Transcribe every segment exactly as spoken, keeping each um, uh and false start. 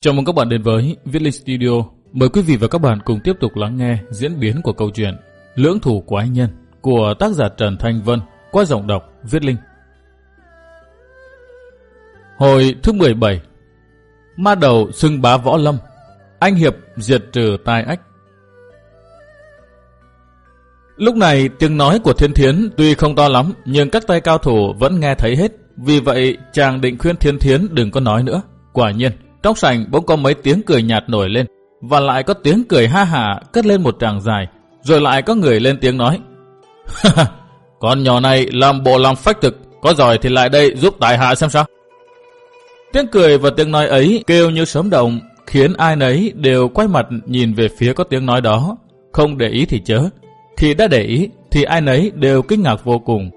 Chào mừng các bạn đến với Viết Linh Studio. Mời quý vị và các bạn cùng tiếp tục lắng nghe diễn biến của câu chuyện Lưỡng Thủ Quái Nhân của tác giả Trần Thanh Vân qua giọng đọc Viết Linh. Hồi thứ mười bảy. Ma đầu xưng bá võ lâm, anh hiệp diệt trừ tai ách. Lúc này tiếng nói của Thiên Thiến tuy không to lắm, nhưng các tay cao thủ vẫn nghe thấy hết. Vì vậy chàng định khuyên Thiên Thiến đừng có nói nữa. Quả nhiên trong sảnh bỗng có mấy tiếng cười nhạt nổi lên, và lại có tiếng cười ha hả cất lên một tràng dài. Rồi lại có người lên tiếng nói: con nhỏ này làm bộ làm phách thực, có giỏi thì lại đây giúp tại hạ xem sao. Tiếng cười và tiếng nói ấy kêu như sấm động, khiến ai nấy đều quay mặt nhìn về phía có tiếng nói đó. Không để ý thì chớ, thì đã để ý thì ai nấy đều kinh ngạc vô cùng.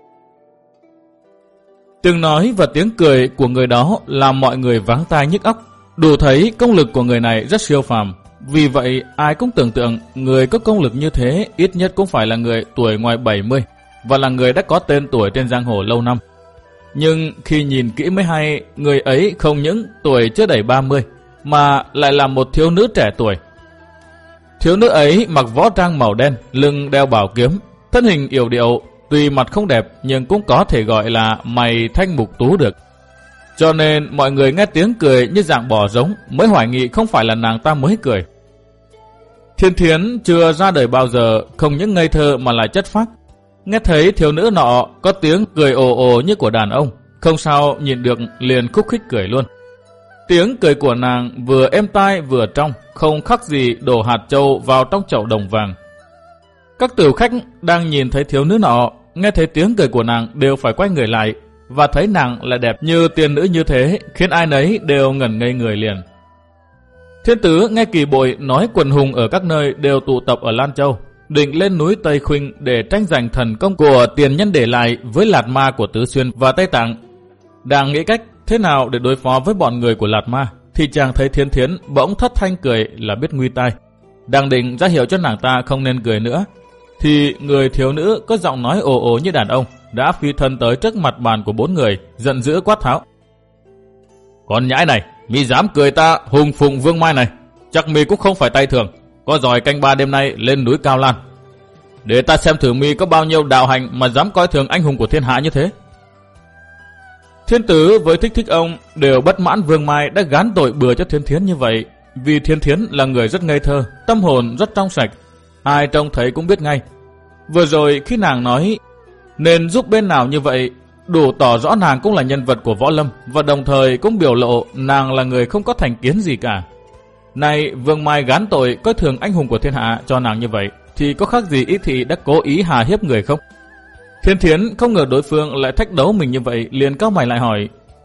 Tiếng nói và tiếng cười của người đó làm mọi người váng tai nhức óc, đủ thấy công lực của người này rất siêu phàm. Vì vậy ai cũng tưởng tượng người có công lực như thế ít nhất cũng phải là người tuổi ngoài bảy mươi, và là người đã có tên tuổi trên giang hồ lâu năm. Nhưng khi nhìn kỹ mới hay, người ấy không những tuổi chưa đầy ba mươi, mà lại là một thiếu nữ trẻ tuổi. Thiếu nữ ấy mặc võ trang màu đen, lưng đeo bảo kiếm, thân hình yểu điệu, tuy mặt không đẹp nhưng cũng có thể gọi là mày thanh mục tú được. Cho nên mọi người nghe tiếng cười như dạng bò giống mới hoài nghi không phải là nàng ta mới cười. Thiên Thiến chưa ra đời bao giờ, không những ngây thơ mà lại chất phác. Nghe thấy thiếu nữ nọ có tiếng cười ồ ồ như của đàn ông, không sao nhìn được liền khúc khích cười luôn. Tiếng cười của nàng vừa êm tai vừa trong, không khác gì đổ hạt châu vào trong chậu đồng vàng. Các tử khách đang nhìn thấy thiếu nữ nọ, nghe thấy tiếng cười của nàng đều phải quay người lại, và thấy nàng lại đẹp như tiên nữ như thế, khiến ai nấy đều ngẩn ngây người liền. Thiên Tứ nghe Kỳ Bội nói quần hùng ở các nơi đều tụ tập ở Lan Châu, định lên núi Tây Khuynh để tranh giành thần công của tiền nhân để lại với Lạt Ma của Tứ Xuyên và Tây Tạng. Đang nghĩ cách thế nào để đối phó với bọn người của Lạt Ma, thì chàng thấy Thiên Thiến bỗng thất thanh cười là biết nguy tai. Đang định ra hiệu cho nàng ta không nên cười nữa, thì người thiếu nữ có giọng nói ồ ồ như đàn ông đã phi thân tới trước mặt bàn của bốn người, giận dữ quát tháo: con nhãi này, mi dám cười ta hùng phụng Vương Mai này, chắc mi cũng không phải tay thường. Có giỏi canh ba đêm nay lên núi Cao Lan, để ta xem thử mi có bao nhiêu đạo hành mà dám coi thường anh hùng của thiên hạ như thế. Thiên Tứ với Thích Thích ông đều bất mãn Vương Mai đã gán tội bừa cho Thiên Thiến như vậy, vì Thiên Thiến là người rất ngây thơ, tâm hồn rất trong sạch, ai trông thấy cũng biết ngay. Vừa rồi khi nàng nói nên giúp bên nào như vậy, đủ tỏ rõ nàng cũng là nhân vật của võ lâm, và đồng thời cũng biểu lộ nàng là người không có thành kiến gì cả. Này Vương Mai gán tội coi thường anh hùng của thiên hạ cho nàng như vậy, thì có khác gì ý thị đã cố ý hà hiếp người không? Thiên Thiến không ngờ đối phương lại thách đấu mình như vậy, liền cau mày lại hỏi: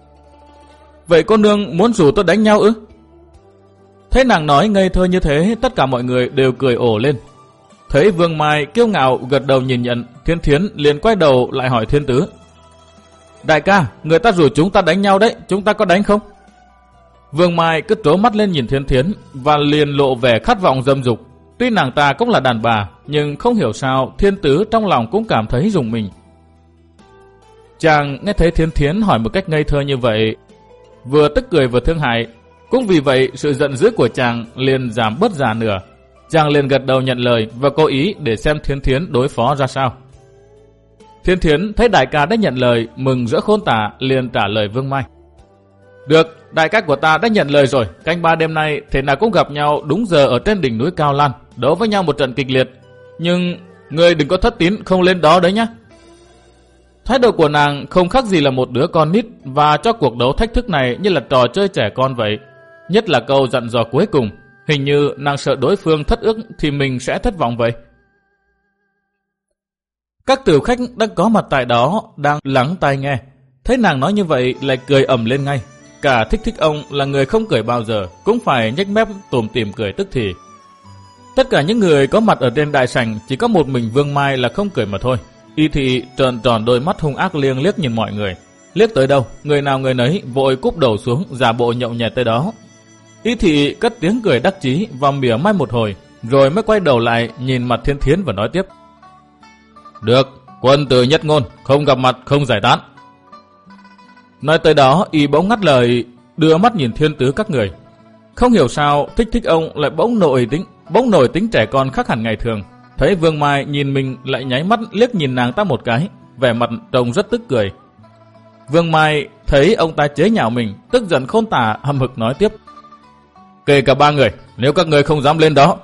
vậy cô nương muốn rủ tôi đánh nhau ư? Thấy nàng nói ngây thơ như thế, tất cả mọi người đều cười ồ lên. Thấy Vương Mai kiêu ngạo gật đầu nhìn nhận, Thiên Thiến liền quay đầu lại hỏi Thiên Tứ: đại ca, người ta rủ chúng ta đánh nhau đấy, chúng ta có đánh không? Vương Mai cứ trố mắt lên nhìn Thiên Thiến và liền lộ vẻ khát vọng dâm dục. Tuy nàng ta cũng là đàn bà, nhưng không hiểu sao Thiên Tứ trong lòng cũng cảm thấy rùng mình. Chàng nghe thấy Thiên Thiến hỏi một cách ngây thơ như vậy, vừa tức cười vừa thương hại. Cũng vì vậy sự giận dữ của chàng liền giảm bớt già nửa. Chàng liền gật đầu nhận lời và cố ý để xem Thiên Thiến đối phó ra sao. Thiên Thiến thấy đại ca đã nhận lời, mừng rỡ khôn tả, liền trả lời Vương Mai: được, đại ca của ta đã nhận lời rồi, canh ba đêm nay thế nào cũng gặp nhau đúng giờ ở trên đỉnh núi Cao Lan, đấu với nhau một trận kịch liệt. Nhưng ngươi đừng có thất tín không lên đó đấy nhá. Thái độ của nàng không khác gì là một đứa con nít, và cho cuộc đấu thách thức này như là trò chơi trẻ con vậy. Nhất là câu dặn dò cuối cùng, hình như nàng sợ đối phương thất ước thì mình sẽ thất vọng vậy. Các tử khách đang có mặt tại đó đang lắng tai nghe, thấy nàng nói như vậy lại cười ầm lên ngay. Cả Thích Thích ông là người không cười bao giờ cũng phải nhếch mép tủm tỉm cười tức thì. Tất cả những người có mặt ở trên đại sảnh chỉ có một mình Vương Mai là không cười mà thôi. Y thị tròn tròn đôi mắt hung ác liếc liếc nhìn mọi người, liếc tới đâu người nào người nấy vội cúp đầu xuống giả bộ nhậu nhẹt tới đó. Y thị cất tiếng cười đắc chí và mỉa mai một hồi, rồi mới quay đầu lại nhìn mặt Thiên Thiến và nói tiếp: được, quân tử nhất ngôn, không gặp mặt không giải tán. Nói tới đó y bỗng ngắt lời, đưa mắt nhìn Thiên Tứ các người: Không hiểu sao Thích Thích ông lại bỗng nổi tính, bỗng nổi tính trẻ con khác hẳn ngày thường. Thấy Vương Mai nhìn mình lại nháy mắt liếc nhìn nàng ta một cái, vẻ mặt trông rất tức cười. Vương Mai thấy ông ta chế nhạo mình, tức giận khôn tả, hậm hực nói tiếp: Kể cả ba người, nếu các người không dám lên đó.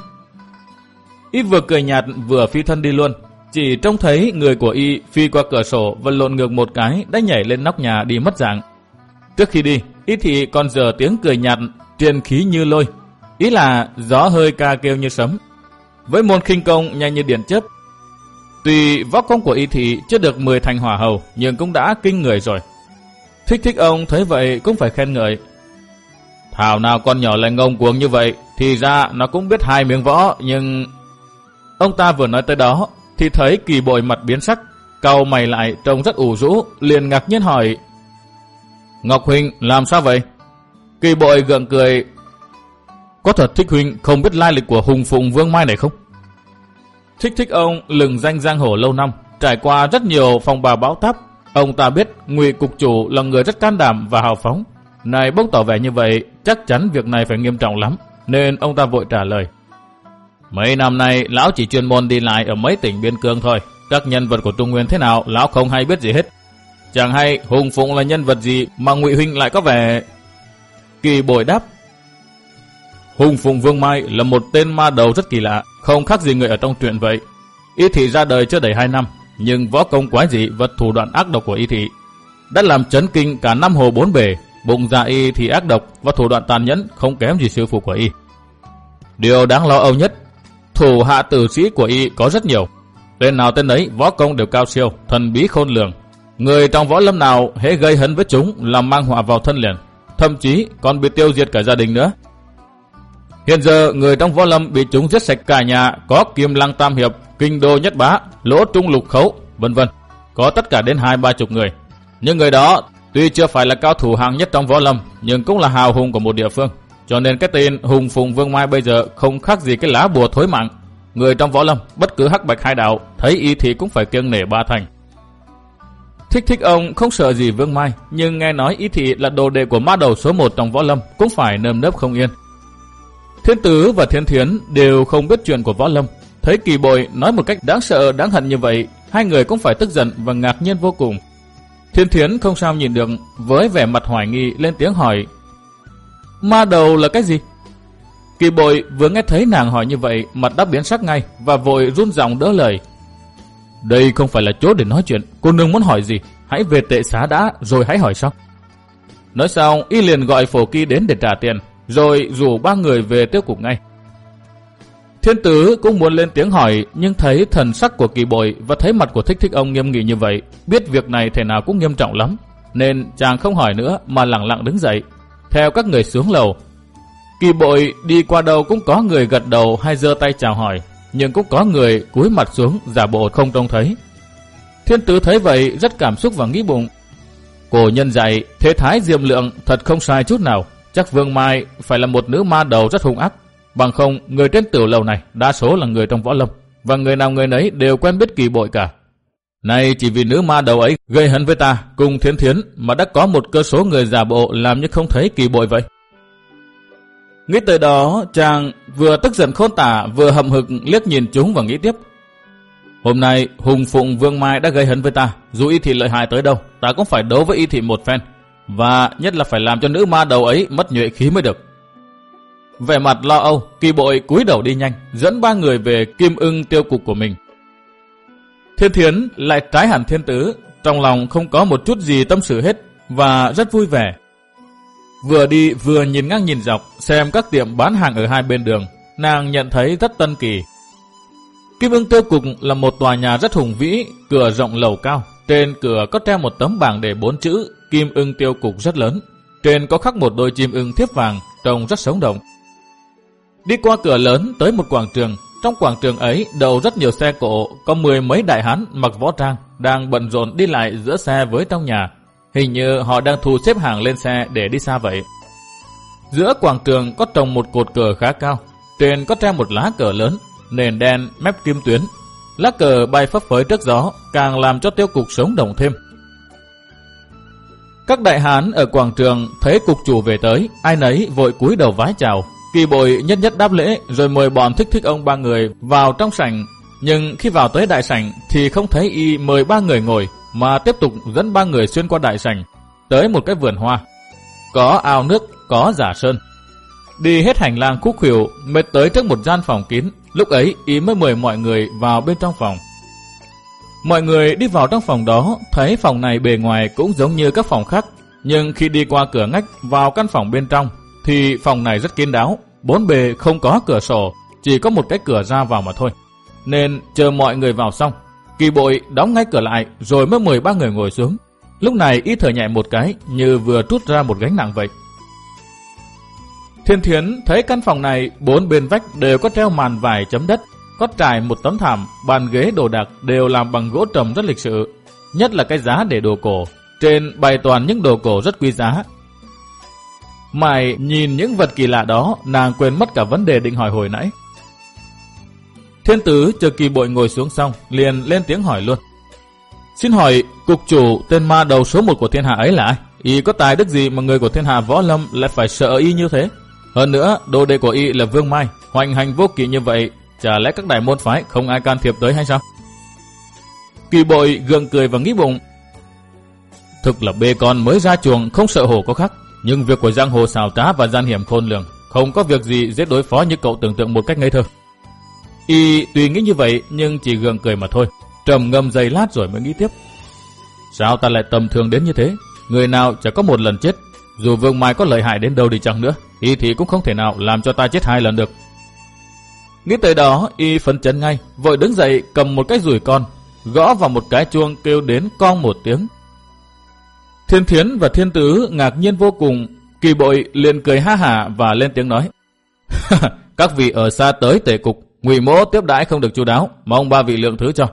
Y vừa cười nhạt vừa phi thân đi luôn. Chỉ trông thấy người của Y phi qua cửa sổ và lộn ngược một cái đã nhảy lên nóc nhà đi mất dạng. Trước khi đi, Y thì còn dở tiếng cười nhạt truyền khí như lôi, ý là gió hơi ca kêu như sấm, với môn khinh công nhanh như điện chớp. Tuy võ công của Y thì chưa được mười thành hỏa hầu, nhưng cũng đã kinh người rồi. Thích Thích ông thấy vậy cũng phải khen ngợi: Thảo nào con nhỏ lại ngông cuồng như vậy, thì ra nó cũng biết hai miếng võ, nhưng... Ông ta vừa nói tới đó thì thấy Kỳ Bội mặt biến sắc, cau mày lại trông rất ủ rũ, liền ngạc nhiên hỏi: Ngọc huynh làm sao vậy? Kỳ Bội gượng cười: Có thật Thích huynh không biết lai lịch của Hùng Phụng Vương Mai này không? Thích Thích ông lừng danh giang hồ lâu năm, trải qua rất nhiều phong ba bão táp. Ông ta biết Ngụy cục chủ là người rất can đảm và hào phóng, này bỗng tỏ vẻ như vậy, chắc chắn việc này phải nghiêm trọng lắm, nên ông ta vội trả lời: Mấy năm nay lão chỉ chuyên môn đi lại ở mấy tỉnh biên cương thôi, các nhân vật của Trung Nguyên thế nào lão không hay biết gì hết. Chẳng hay Hùng Phụng là nhân vật gì mà Ngụy huynh lại có vẻ... Kỳ Bội đáp: Hùng Phụng Vương Mai là một tên ma đầu rất kỳ lạ, không khác gì người ở trong truyện vậy. Y thị ra đời chưa đầy hai năm, nhưng võ công quái dị và thủ đoạn ác độc của Y thị đã làm chấn kinh cả năm hồ bốn bể. Bụng dạ Y thì ác độc và thủ đoạn tàn nhẫn không kém gì sư phụ của Y. Điều đáng lo âu nhất, thủ hạ tử sĩ của Y có rất nhiều, tên nào tên ấy võ công đều cao siêu, thần bí khôn lường. Người trong võ lâm nào hễ gây hấn với chúng là mang họa vào thân liền, thậm chí còn bị tiêu diệt cả gia đình nữa. Hiện giờ người trong võ lâm bị chúng giết sạch cả nhà có Kim Lăng Tam Hiệp, Kinh Đô Nhất Bá, Lỗ Trung Lục Khấu, vân vân, có tất cả đến hai ba chục người. Những người đó tuy chưa phải là cao thủ hạng nhất trong võ lâm, nhưng cũng là hào hùng của một địa phương, cho nên cái tên Hùng Phụng Vương Mai bây giờ không khác gì cái lá bùa thối mạng. Người trong võ lâm bất cứ hắc bạch hai đạo thấy Y thì cũng phải kiêng nể ba thành. Thích Thích ông không sợ gì Vương Mai, nhưng nghe nói Y thị là đồ đệ của ma đầu số một trong võ lâm cũng phải nơm nớp không yên. Thiên Tứ và Thiên Thiến đều không biết chuyện của võ lâm, thấy Kỳ Bội nói một cách đáng sợ đáng hận như vậy, hai người cũng phải tức giận và ngạc nhiên vô cùng. Thiên Thiến không sao nhìn được, với vẻ mặt hoài nghi lên tiếng hỏi: Ma đầu là cái gì? Kỳ Bội vừa nghe thấy nàng hỏi như vậy, mặt đã biến sắc ngay và vội run giọng đỡ lời: Đây không phải là chỗ để nói chuyện, cô nương muốn hỏi gì hãy về tệ xá đã rồi hãy hỏi sau. Nói xong Y liền gọi Phổ Kỳ đến để trả tiền, rồi rủ ba người về tiêu cục ngay. Thiên Tứ cũng muốn lên tiếng hỏi, nhưng thấy thần sắc của Kỳ Bội và thấy mặt của Thích Thích ông nghiêm nghị như vậy, biết việc này thể nào cũng nghiêm trọng lắm, nên chàng không hỏi nữa mà lặng lặng đứng dậy theo các người xuống lầu. Kỳ Bội đi qua đâu cũng có người gật đầu hay giơ tay chào hỏi, nhưng cũng có người cúi mặt xuống giả bộ không trông thấy. Thiên Tứ thấy vậy rất cảm xúc và nghĩ bụng: Cổ nhân dạy thế thái diệm lượng thật không sai chút nào, chắc Vương Mai phải là một nữ ma đầu rất hung ác, bằng không người trên tiểu lầu này đa số là người trong võ lâm, và người nào người nấy đều quen biết Kỳ Bội cả. Nay chỉ vì nữ ma đầu ấy gây hấn với ta cùng Thiên Thiến mà đã có một cơ số người giả bộ làm như không thấy Kỳ Bội vậy. Nghĩ tới đó, chàng vừa tức giận khôn tả vừa hậm hực liếc nhìn chúng và nghĩ tiếp: Hôm nay Hùng Phụng Vương Mai đã gây hấn với ta, dù Y thị lợi hại tới đâu, ta cũng phải đấu với Y thị một phen, và nhất là phải làm cho nữ ma đầu ấy mất nhuệ khí mới được. Vẻ mặt lo âu, Kỳ Bội cúi đầu đi nhanh, dẫn ba người về Kim Ưng tiêu cục của mình. Thiên Thiến lại trái hẳn Thiên Tứ, trong lòng không có một chút gì tâm sự hết và rất vui vẻ. Vừa đi vừa nhìn ngang nhìn dọc xem các tiệm bán hàng ở hai bên đường, nàng nhận thấy rất tân kỳ. Kim Ưng tiêu cục là một tòa nhà rất hùng vĩ, cửa rộng lầu cao, trên cửa có treo một tấm bảng để bốn chữ Kim Ưng tiêu cục rất lớn, trên có khắc một đôi chim ưng thiếp vàng trông rất sống động. Đi qua cửa lớn tới một quảng trường, trong quảng trường ấy đậu rất nhiều xe cộ, có mười mấy đại hán mặc võ trang đang bận rộn đi lại giữa xe với trong nhà, hình như họ đang thu xếp hàng lên xe để đi xa vậy. Giữa quảng trường có trồng một cột cờ khá cao, trên có treo một lá cờ lớn, nền đen mép kim tuyến, lá cờ bay phấp phới trước gió, càng làm cho tiêu cục sống động thêm. Các đại hán ở quảng trường thấy cục chủ về tới, ai nấy vội cúi đầu vái chào. Kỳ Bội nhất nhất đáp lễ rồi mời bọn Thích Thích Ông ba người vào trong sảnh. Nhưng khi vào tới đại sảnh thì không thấy y mời ba người ngồi, mà tiếp tục dẫn ba người xuyên qua đại sảnh tới một cái vườn hoa, có ao nước, có giả sơn. Đi hết hành lang khúc khuỷu, mới tới trước một gian phòng kín. Lúc ấy y mới mời mọi người vào bên trong phòng. Mọi người đi vào trong phòng đó, thấy phòng này bề ngoài cũng giống như các phòng khác, nhưng khi đi qua cửa ngách vào căn phòng bên trong thì phòng này rất kín đáo, bốn bề không có cửa sổ, chỉ có một cái cửa ra vào mà thôi. Nên chờ mọi người vào xong, Kỳ Bội đóng ngay cửa lại rồi mới mời ba người ngồi xuống. Lúc này y thở nhẹ một cái như vừa trút ra một gánh nặng vậy. Thiên Thiến thấy căn phòng này bốn bên vách đều có treo màn vải chấm đất, có trải một tấm thảm, bàn ghế đồ đạc đều làm bằng gỗ trầm rất lịch sự, nhất là cái giá để đồ cổ, trên bày toàn những đồ cổ rất quý giá. Mày nhìn những vật kỳ lạ đó, nàng quên mất cả vấn đề định hỏi hồi nãy. Thiên Tứ chờ Kỳ Bội ngồi xuống xong, liền lên tiếng hỏi luôn. Xin hỏi, cục chủ tên ma đầu số một của thiên hạ ấy là ai? Y có tài đức gì mà người của thiên hạ võ lâm lại phải sợ y như thế? Hơn nữa, đồ đệ của y là Vương Mai, hoành hành vô kỵ như vậy, chả lẽ các đại môn phái không ai can thiệp tới hay sao? Kỳ Bội gượng cười và nghĩ bụng. Thực là bê con mới ra chuồng không sợ hổ có khác, nhưng việc của giang hồ xảo trá và gian hiểm khôn lường, không có việc gì dễ đối phó như cậu tưởng tượng một cách ngây thơ. Y tuy nghĩ như vậy nhưng chỉ gượng cười mà thôi, trầm ngâm giây lát rồi mới nghĩ tiếp. Sao ta lại tầm thường đến như thế? Người nào chả có một lần chết, dù Vương Mai có lợi hại đến đâu đi chăng nữa, y thì cũng không thể nào làm cho ta chết hai lần được. Nghĩ tới đó, y phấn chấn ngay, vội đứng dậy cầm một cái dùi con, gõ vào một cái chuông kêu đến cong một tiếng. Thiên Thiến và Thiên Tứ ngạc nhiên vô cùng, Kỳ Bội liền cười ha hả và lên tiếng nói. Các vị ở xa tới tể cục, Ngụy Mỗ tiếp đãi không được chu đáo, mong ba vị lượng thứ cho.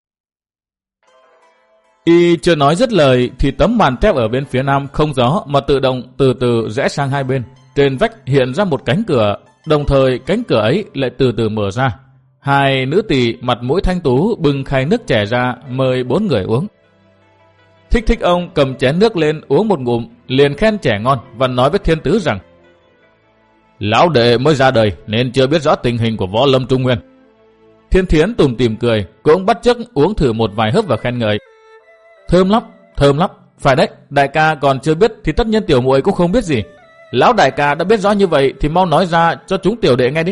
Y chưa nói dứt lời thì tấm màn treo ở bên phía nam không gió mà tự động từ từ rẽ sang hai bên. Trên vách hiện ra một cánh cửa, đồng thời cánh cửa ấy lại từ từ mở ra. Hai nữ tỳ mặt mũi thanh tú bưng khay nước chè ra mời bốn người uống. Thích Thích Ông cầm chén nước lên uống một ngụm, liền khen chè ngon và nói với Thiên Tứ rằng: Lão đệ mới ra đời nên chưa biết rõ tình hình của võ lâm Trung Nguyên. Thiên Thiến tủm tỉm cười, cũng bắt chước uống thử một vài hớp và khen ngợi. Thơm lắm, thơm lắm. Phải đấy, đại ca còn chưa biết thì tất nhiên tiểu muội cũng không biết gì. Lão đại ca đã biết rõ như vậy thì mau nói ra cho chúng tiểu đệ nghe đi.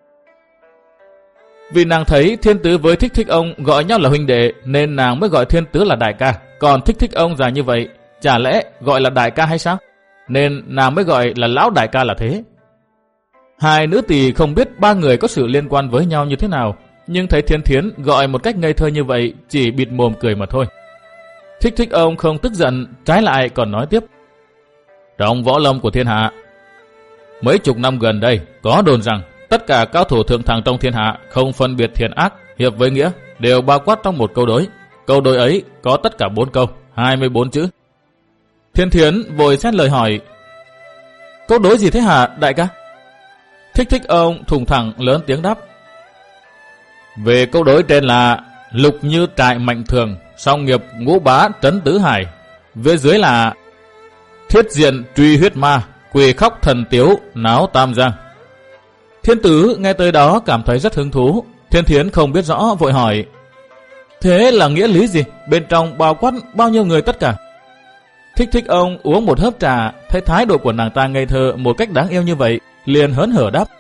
Vì nàng thấy Thiên Tứ với Thích Thích Ông gọi nhau là huynh đệ nên nàng mới gọi Thiên Tứ là đại ca. Còn Thích Thích Ông già như vậy, chả lẽ gọi là đại ca hay sao? Nên nàng mới gọi là lão đại ca là thế. Hai nữ tỳ không biết ba người có sự liên quan với nhau như thế nào, nhưng thấy Thiên Thiến gọi một cách ngây thơ như vậy chỉ bịt mồm cười mà thôi. Thích Thích Ông không tức giận, trái lại còn nói tiếp. Trong võ lâm của thiên hạ, mấy chục năm gần đây có đồn rằng tất cả cao thủ thượng thẳng trong thiên hạ không phân biệt thiện ác, hiệp với nghĩa đều bao quát trong một câu đối. Câu đối ấy có tất cả bốn câu, hai mươi bốn chữ. Thiên Thiến vội xét lời hỏi. Câu đối gì thế hả đại ca? Thích Thích Ông thùng thẳng lớn tiếng đáp. Về câu đối trên là lục như trại mạnh thường, song nghiệp ngũ bá trấn tứ hải. Về dưới là thiết diện truy huyết ma, quỳ khóc thần tiếu náo tam giang. Thiên Tứ nghe tới đó cảm thấy rất hứng thú. Thiên Thiến không biết rõ vội hỏi. Thế là nghĩa lý gì? Bên trong bao quát bao nhiêu người tất cả? Thích Thích Ông uống một hớp trà, thấy thái độ của nàng ta ngây thơ một cách đáng yêu như vậy, liền hớn hở đáp.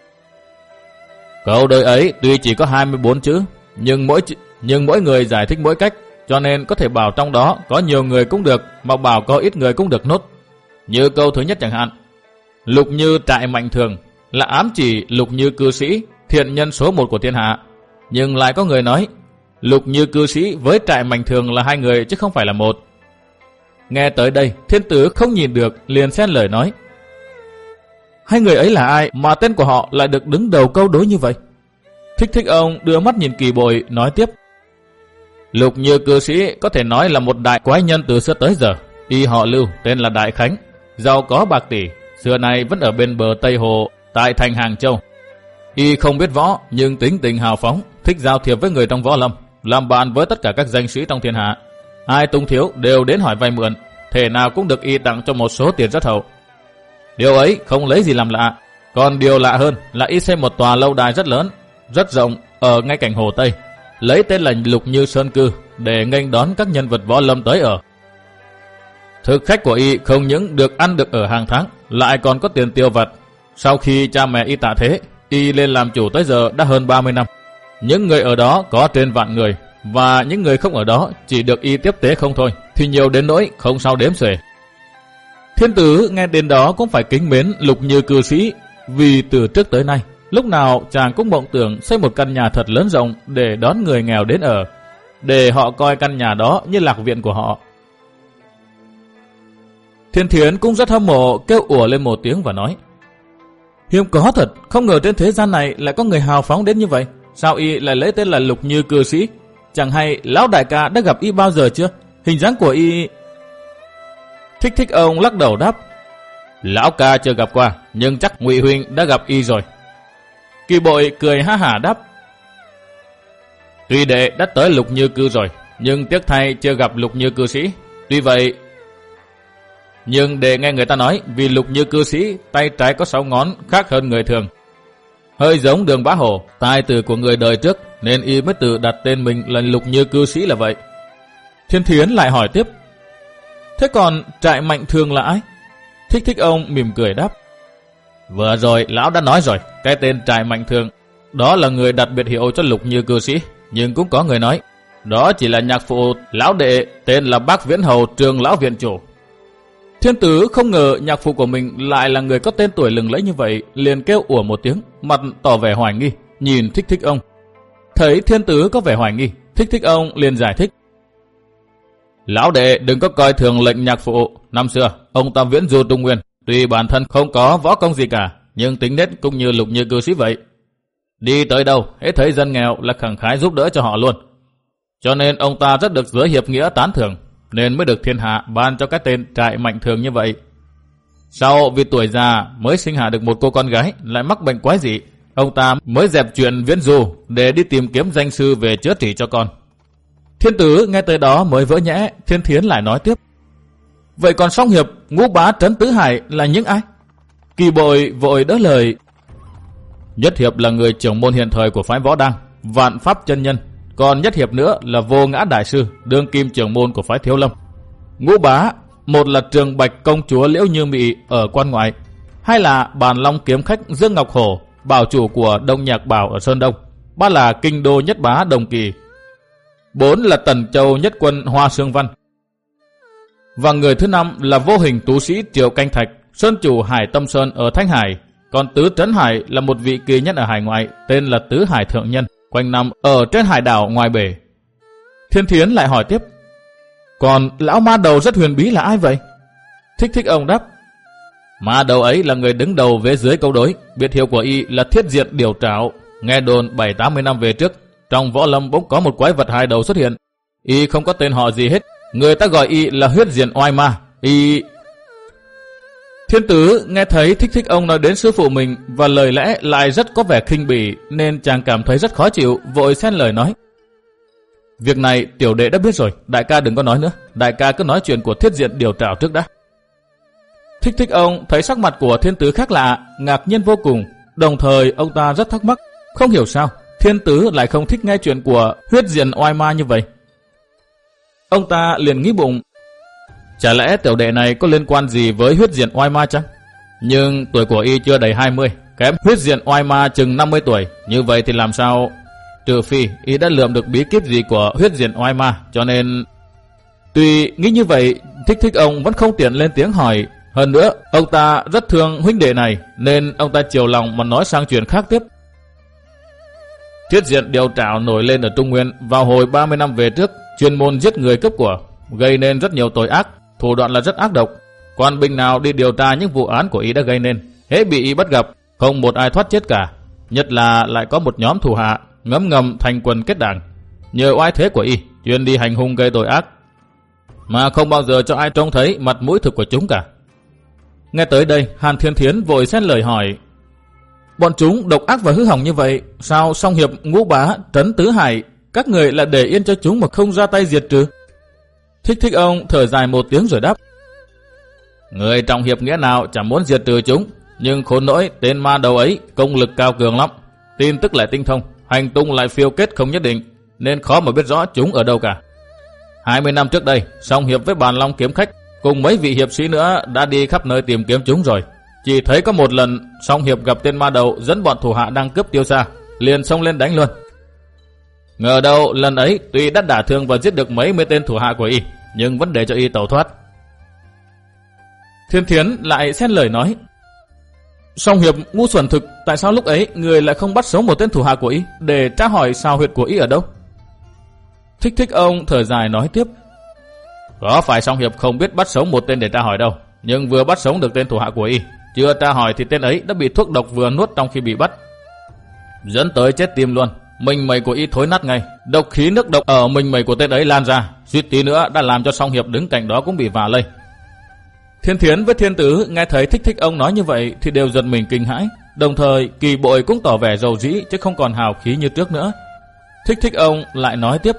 Câu đối ấy tuy chỉ có hai mươi bốn chữ, nhưng mỗi nhưng mỗi người giải thích mỗi cách, cho nên có thể bảo trong đó có nhiều người cũng được, mà bảo có ít người cũng được nốt. Như câu thứ nhất chẳng hạn, lục như trại mạnh thường là ám chỉ lục như cư sĩ, thiện nhân số một của thiên hạ. Nhưng lại có người nói lục như cư sĩ với trại mạnh thường là hai người chứ không phải là một. Nghe tới đây, Thiên Tứ không nhìn được, liền xen lời nói. Hai người ấy là ai mà tên của họ lại được đứng đầu câu đối như vậy? Thích Thích Ông đưa mắt nhìn Kỳ Bội nói tiếp. Lục như cư sĩ có thể nói là một đại quái nhân từ xưa tới giờ. Y họ Lưu, tên là Đại Khánh, giàu có bạc tỷ, xưa nay vẫn ở bên bờ Tây Hồ tại thành Hàng Châu. Y không biết võ nhưng tính tình hào phóng, thích giao thiệp với người trong võ lâm, làm bạn với tất cả các danh sĩ trong thiên hạ. Ai tung thiếu đều đến hỏi vay mượn, thể nào cũng được y tặng cho một số tiền rất hậu. Điều ấy không lấy gì làm lạ, còn điều lạ hơn là y xây một tòa lâu đài rất lớn, rất rộng ở ngay cạnh hồ Tây, lấy tên là Lục Như Sơn Cư để nghênh đón các nhân vật võ lâm tới ở. Thực khách của y không những được ăn được ở hàng tháng, lại còn có tiền tiêu vặt. Sau khi cha mẹ y tạ thế, y lên làm chủ tới giờ đã hơn ba mươi năm. Những người ở đó có trên vạn người, và những người không ở đó chỉ được y tiếp tế không thôi, thì nhiều đến nỗi không sao đếm xuể. Thiên tử nghe đến đó cũng phải kính mến Lục Như cư sĩ, vì từ trước tới nay, lúc nào chàng cũng mộng tưởng xây một căn nhà thật lớn rộng để đón người nghèo đến ở, để họ coi căn nhà đó như lạc viện của họ. Thiên Thiến cũng rất hâm mộ, kêu ủa lên một tiếng và nói: hiếm có thật, không ngờ trên thế gian này lại có người hào phóng đến như vậy. Sao y lại lấy tên là Lục Như cư sĩ? Chẳng hay lão đại ca đã gặp y bao giờ chưa? Hình dáng của y... Thích Thích ông lắc đầu đáp: lão ca chưa gặp qua, nhưng chắc Ngụy huynh đã gặp y rồi. Kỳ Bội cười ha hả đáp: tuy đệ đã tới Lục Như cư rồi, nhưng tiếc thay chưa gặp Lục Như cư sĩ. Tuy vậy, nhưng để nghe người ta nói vì Lục Như cư sĩ tay trái có sáu ngón, khác hơn người thường, hơi giống Đường Bá Hổ, tài tử của người đời trước, nên y mới tự đặt tên mình là Lục Như cư sĩ là vậy. Thiên Thiến lại hỏi tiếp: thế còn Trại Mạnh Thường là ai? Thích Thích ông mỉm cười đáp: vừa rồi lão đã nói rồi, cái tên Trại Mạnh Thường đó là người đặt biệt hiệu cho Lục Như cư sĩ, nhưng cũng có người nói đó chỉ là nhạc phụ lão đệ tên là Bác Viễn Hầu Trường lão viện chủ. Thiên tử không ngờ nhạc phụ của mình lại là người có tên tuổi lừng lẫy như vậy, liền kêu ủa một tiếng, mặt tỏ vẻ hoài nghi, nhìn Thích Thích ông. Thấy thiên tử có vẻ hoài nghi, Thích Thích ông liền giải thích: lão đệ đừng có coi thường lệnh nhạc phụ. Năm xưa ông ta viễn du Trung Nguyên, tuy bản thân không có võ công gì cả, nhưng tính nết cũng như Lục Như cư sĩ vậy. Đi tới đâu hễ thấy dân nghèo là khẳng khái giúp đỡ cho họ luôn. Cho nên ông ta rất được giới hiệp nghĩa tán thưởng, nên mới được thiên hạ ban cho cái tên Trại Mạnh Thường như vậy. Sau vì tuổi già mới sinh hạ được một cô con gái lại mắc bệnh quái dị, ông ta mới dẹp chuyện viễn du để đi tìm kiếm danh sư về chữa trị cho con. Thiên tử nghe tới đó mới vỡ nhẽ. Thiên Thiến lại nói tiếp: vậy còn Song Hiệp, Ngũ Bá, Trấn Tứ Hải là những ai? Kỳ Bội vội đỡ lời: Nhất Hiệp là người trưởng môn hiện thời của phái Võ Đăng, Vạn Pháp chân nhân. Còn Nhất Hiệp nữa là Vô Ngã đại sư, đương kim trưởng môn của phái Thiếu Lâm. Ngũ Bá, một là Trường Bạch công chúa Liễu Như Mị ở quan ngoại, hai là Bàn Long kiếm khách Dương Ngọc Hổ, bảo chủ của Đông Nhạc Bảo ở Sơn Đông, ba là Kinh Đô Nhất Bá Đồng Kỳ, bốn là Tần Châu Nhất Quân Hoa Sương Văn, và người thứ năm là vô hình tú sĩ Triệu Canh Thạch, sơn chủ Hải Tâm Sơn ở Thanh Hải. Còn Tứ Trấn Hải là một vị kỳ nhân ở hải ngoại, tên là Tứ Hải Thượng Nhân, quanh năm ở trên hải đảo ngoài bể. Thiên Thiến lại hỏi tiếp: còn lão ma đầu rất huyền bí là ai vậy? Thích Thích ông đáp: ma đầu ấy là người đứng đầu vế dưới câu đối, biệt hiệu của y là Thiết Diện Điều Trảo. Nghe đồn bảy tám mươi năm về trước, trong võ lâm bỗng có một quái vật hai đầu xuất hiện. Y không có tên họ gì hết, người ta gọi y là Huyết Diện Oai Ma. Y... Thiên tử nghe thấy Thích Thích ông nói đến sư phụ mình và lời lẽ lại rất có vẻ khinh bỉ, nên chàng cảm thấy rất khó chịu, vội xen lời nói: việc này tiểu đệ đã biết rồi, đại ca đừng có nói nữa, đại ca cứ nói chuyện của Thiết Diện Điều Trảo trước đã. Thích Thích ông thấy sắc mặt của thiên tử khác lạ, ngạc nhiên vô cùng, đồng thời ông ta rất thắc mắc, không hiểu sao thiên tử lại không thích nghe chuyện của Huyết Diện Oai Ma như vậy. Ông ta liền nghĩ bụng, chả lẽ tiểu đệ này có liên quan gì với Huyết Diện Oai Ma chăng? Nhưng tuổi của y chưa đầy hai mươi, kém Huyết Diện Oai Ma chừng năm mươi tuổi, như vậy thì làm sao? Trừ phi y đã lượm được bí kíp gì của Huyết Diện Oai Ma, cho nên... Tuy nghĩ như vậy, Thích Thích ông vẫn không tiện lên tiếng hỏi. Hơn nữa, ông ta rất thương huynh đệ này, nên ông ta chiều lòng mà nói sang chuyện khác tiếp. Thiết Diện Điều Trảo nổi lên ở Trung Nguyên vào hồi ba mươi năm về trước, chuyên môn giết người cướp của, gây nên rất nhiều tội ác, thủ đoạn là rất ác độc. Quan binh nào đi điều tra những vụ án của y đã gây nên, hễ bị y bắt gặp, không một ai thoát chết cả. Nhất là lại có một nhóm thủ hạ ngấm ngầm thành quần kết đảng, nhờ oai thế của y chuyên đi hành hung gây tội ác, mà không bao giờ cho ai trông thấy mặt mũi thực của chúng cả. Nghe tới đây, Hàn Thiên Thiến vội xen lời hỏi: bọn chúng độc ác và hư hỏng như vậy, sao Song Hiệp, Ngũ Bá, Trấn Tứ Hải các người lại để yên cho chúng mà không ra tay diệt trừ? Thích Thích ông thở dài một tiếng rồi đáp: Người trọng hiệp nghĩa nào chẳng muốn diệt trừ chúng, nhưng khốn nỗi tên ma đầu ấy công lực cao cường lắm, tin tức lại tinh thông, hành tung lại phiêu kết không nhất định, nên khó mà biết rõ chúng ở đâu cả. Hai mươi năm trước đây, song hiệp với Bàn Long kiếm khách cùng mấy vị hiệp sĩ nữa đã đi khắp nơi tìm kiếm chúng rồi. Chỉ thấy có một lần song hiệp gặp tên ma đầu dẫn bọn thủ hạ đang cướp tiêu xa, liền xông lên đánh luôn. Ngờ đâu lần ấy tuy đã đả thương và giết được mấy mươi tên thủ hạ của y, nhưng vẫn để cho y tẩu thoát. Thiên Thiến lại xen lời nói: Song hiệp ngu xuẩn thực, tại sao lúc ấy người lại không bắt sống một tên thủ hạ của y để tra hỏi sao huyệt của y ở đâu? Thích Thích ông thở dài nói tiếp: Có phải song hiệp không biết bắt sống một tên để tra hỏi đâu, nhưng vừa bắt sống được tên thủ hạ của y, chưa tra hỏi thì tên ấy đã bị thuốc độc vừa nuốt trong khi bị bắt, dẫn tới chết tim luôn. Mình mẩy của y thối nát ngay, độc khí nước độc ở mình mẩy của tên ấy lan ra, suýt tí nữa đã làm cho song hiệp đứng cạnh đó cũng bị vạ lây. Thiên Thiến với Thiên Tứ nghe thấy Thích Thích ông nói như vậy thì đều giật mình kinh hãi, đồng thời Kỳ Bội cũng tỏ vẻ rầu rĩ chứ không còn hào khí như trước nữa. Thích Thích ông lại nói tiếp: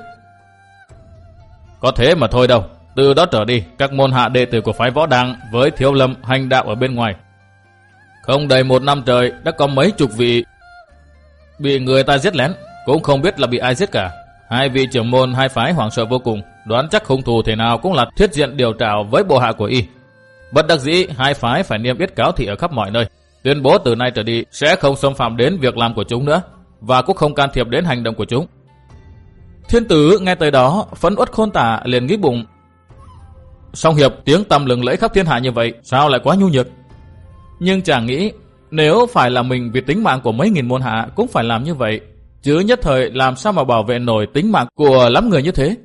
Có thế mà thôi đâu, từ đó trở đi các môn hạ đệ tử của phái Võ Đăng với Thiếu Lâm hành đạo ở bên ngoài, không đầy một năm trời đã có mấy chục vị bị người ta giết lén, cũng không biết là bị ai giết cả. Hai vị trưởng môn hai phái hoảng sợ vô cùng, đoán chắc hung thủ thể nào cũng là Thiết Diện điều trảo với bộ hạ của y. Bất đắc dĩ hai phái phải niêm yết cáo thị ở khắp mọi nơi, tuyên bố từ nay trở đi sẽ không xâm phạm đến việc làm của chúng nữa, và cũng không can thiệp đến hành động của chúng. Thiên Tử nghe tới đó phẫn uất khôn tả, liền nghĩ bụng: Song hiệp tiếng tăm lừng lẫy khắp thiên hạ như vậy, sao lại quá nhu nhược? Nhưng chàng nghĩ nếu phải là mình vì tính mạng của mấy nghìn môn hạ cũng phải làm như vậy, chứ nhất thời làm sao mà bảo vệ nổi tính mạng của lắm người như thế.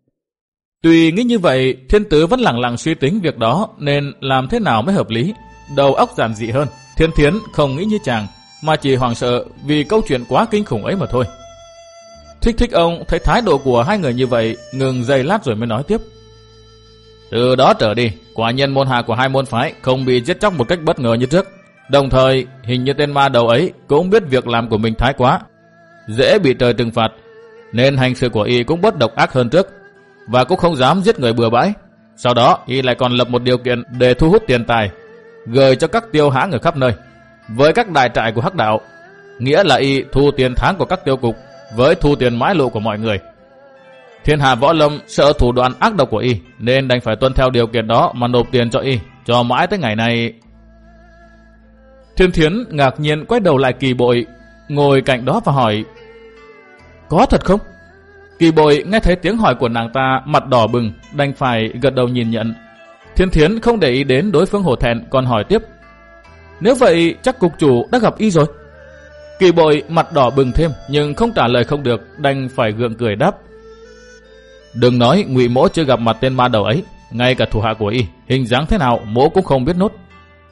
Tuy nghĩ như vậy, Thiên Tứ vẫn lặng lặng suy tính việc đó nên làm thế nào mới hợp lý. Đầu óc giản dị hơn, Thiên Thiến không nghĩ như chàng, mà chỉ hoảng sợ vì câu chuyện quá kinh khủng ấy mà thôi. Thích Thích ông thấy thái độ của hai người như vậy, ngừng giây lát rồi mới nói tiếp: Từ đó trở đi, quả nhân môn hạ của hai môn phái không bị giết chóc một cách bất ngờ như trước. Đồng thời, hình như tên ma đầu ấy cũng biết việc làm của mình thái quá, dễ bị trời trừng phạt, nên hành sự của y cũng bớt độc ác hơn trước, và cũng không dám giết người bừa bãi. Sau đó, y lại còn lập một điều kiện để thu hút tiền tài, gửi cho các tiêu hãng ở khắp nơi, với các đại trại của hắc đạo, nghĩa là y thu tiền tháng của các tiêu cục với thu tiền mãi lộ của mọi người. Thiên hạ võ lâm sợ thủ đoạn ác độc của y, nên đành phải tuân theo điều kiện đó mà nộp tiền cho y, cho mãi tới ngày này. Thiên Thiến ngạc nhiên quay đầu lại Kỳ Bội ngồi cạnh đó và hỏi: Có thật không? Kỳ Bội nghe thấy tiếng hỏi của nàng ta, mặt đỏ bừng, đành phải gật đầu nhìn nhận. Thiên Thiến không để ý đến đối phương hổ thẹn, còn hỏi tiếp: Nếu vậy chắc cục chủ đã gặp y rồi? Kỳ Bội mặt đỏ bừng thêm, nhưng không trả lời không được, đành phải gượng cười đáp: Đừng nói Ngụy mỗ chưa gặp mặt tên ma đầu ấy, ngay cả thủ hạ của y hình dáng thế nào mỗ cũng không biết nốt.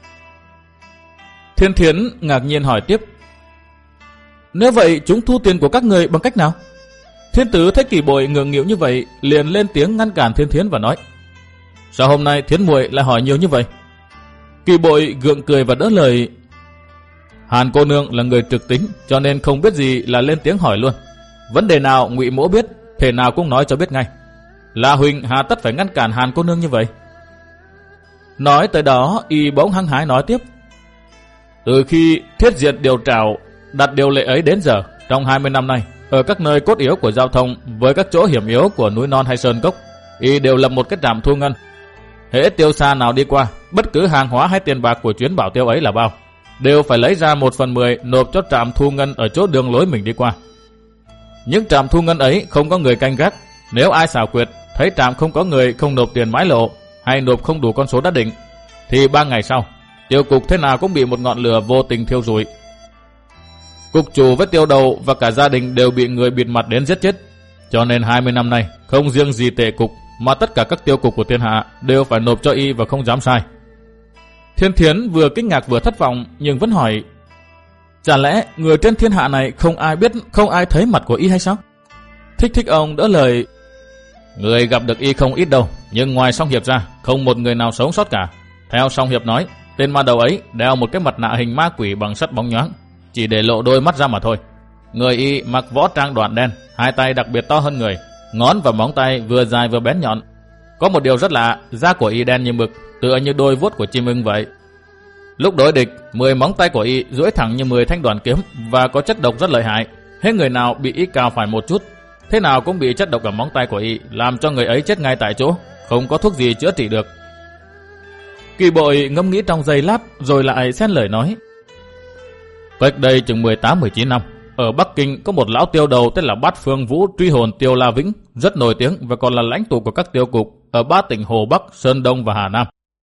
Thiên Thiến ngạc nhiên hỏi tiếp: Nếu vậy chúng thu tiền của các người bằng cách nào? Thiên Tứ thấy Kỳ Bội ngượng nghịu như vậy, liền lên tiếng ngăn cản Thiên Thiến và nói: Sao hôm nay Thiến muội lại hỏi nhiều như vậy? Kỳ Bội gượng cười và đỡ lời: Hàn cô nương là người trực tính, cho nên không biết gì là lên tiếng hỏi luôn. Vấn đề nào Ngụy mỗ biết, thể nào cũng nói cho biết ngay. Là huynh hà tất phải ngăn cản Hàn cô nương như vậy? Nói tới đó, y bỗng hăng hái nói tiếp: Từ khi Thiết Diện điều trảo đặt điều lệ ấy đến giờ, trong hai mươi năm nay, ở các nơi cốt yếu của giao thông với các chỗ hiểm yếu của núi non hay sơn cốc, y đều lập một cái trạm thu ngân. Hễ tiêu xa nào đi qua, bất cứ hàng hóa hay tiền bạc của chuyến bảo tiêu ấy là bao, đều phải lấy ra một phần mười nộp cho trạm thu ngân ở chỗ đường lối mình đi qua. Những trạm thu ngân ấy không có người canh gác, nếu ai xảo quyệt thấy trạm không có người không nộp tiền mãi lộ hay nộp không đủ con số đã định, thì ba ngày sau tiêu cục thế nào cũng bị một ngọn lửa vô tình thiêu rụi. Cục chủ với tiêu đầu và cả gia đình đều bị người bịt mặt đến giết chết. Cho nên hai mươi năm nay, không riêng gì tệ cục mà tất cả các tiêu cục của thiên hạ đều phải nộp cho y và không dám sai. Thiên Thiến vừa kinh ngạc vừa thất vọng, nhưng vẫn hỏi: Chả lẽ người trên thiên hạ này không ai biết, không ai thấy mặt của y hay sao? Thích Thích ông đỡ lời: Người gặp được y không ít đâu, nhưng ngoài Song Hiệp ra, không một người nào sống sót cả. Theo Song Hiệp nói, tên ma đầu ấy đeo một cái mặt nạ hình ma quỷ bằng sắt bóng nhoáng, chỉ để lộ đôi mắt ra mà thôi. Người y mặc võ trang đoạn đen, hai tay đặc biệt to hơn người, ngón và móng tay vừa dài vừa bén nhọn. Có một điều rất lạ, da của y đen như mực, tựa như đôi vuốt của chim ưng vậy. Lúc đối địch, mười móng tay của y duỗi thẳng như mười thanh đoàn kiếm và có chất độc rất lợi hại. Hết người nào bị y cào phải một chút, thế nào cũng bị chất độc ở móng tay của y, làm cho người ấy chết ngay tại chỗ, không có thuốc gì chữa trị được. Kỳ Bội ngẫm nghĩ trong giây lát rồi lại xen lời nói. Cách đây chừng mười tám mười chín năm, ở Bắc Kinh có một lão tiêu đầu tên là Bát Phương Vũ truy hồn Tiêu La Vĩnh, rất nổi tiếng và còn là lãnh tụ của các tiêu cục ở ba tỉnh Hồ Bắc, Sơn Đông và Hà Nam.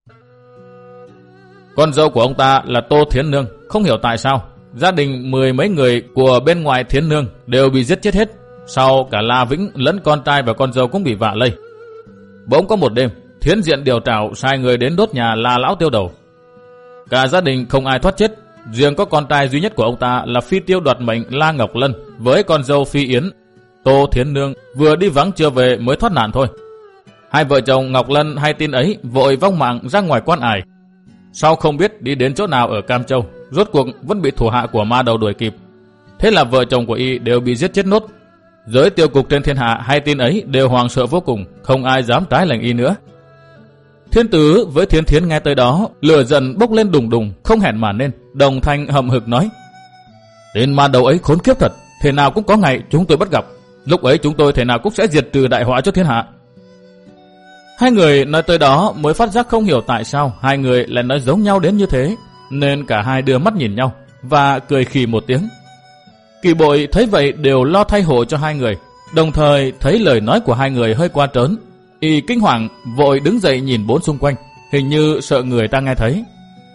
Con dâu của ông ta là Tô Thiến Nương, không hiểu tại sao gia đình mười mấy người của bên ngoài Thiến Nương đều bị giết chết hết. Sau cả La Vĩnh lẫn con trai và con dâu cũng bị vạ lây. Bỗng có một đêm, Thiến Diện Điều Trảo sai người đến đốt nhà La lão tiêu đầu. Cả gia đình không ai thoát chết, riêng có con trai duy nhất của ông ta là phi tiêu đoạt mệnh La Ngọc Lân với con dâu Phi Yến, Tô Thiến Nương vừa đi vắng chưa về mới thoát nạn thôi. Hai vợ chồng Ngọc Lân hay tin ấy vội vong mạng ra ngoài quan ải. Sau không biết đi đến chỗ nào ở Cam Châu, rốt cuộc vẫn bị thủ hạ của ma đầu đuổi kịp. Thế là vợ chồng của y đều bị giết chết nốt. Giới tiêu cục trên thiên hạ hay tin ấy đều hoảng sợ vô cùng, không ai dám trái lệnh y nữa. Thiên Tứ với Thiến Thiến nghe tới đó, lửa giận bốc lên đùng đùng, không hẹn mà nên, đồng thanh hậm hực nói: Tên ma đầu ấy khốn kiếp thật, thế nào cũng có ngày chúng tôi bắt gặp, lúc ấy chúng tôi thế nào cũng sẽ diệt trừ đại họa cho thiên hạ. Hai người nói tới đó mới phát giác không hiểu tại sao hai người lại nói giống nhau đến như thế, nên cả hai đưa mắt nhìn nhau và cười khì một tiếng. Kỳ Bội thấy vậy đều lo thay hộ cho hai người, đồng thời thấy lời nói của hai người hơi quá trớn, y kinh hoàng vội đứng dậy nhìn bốn xung quanh, hình như sợ người ta nghe thấy.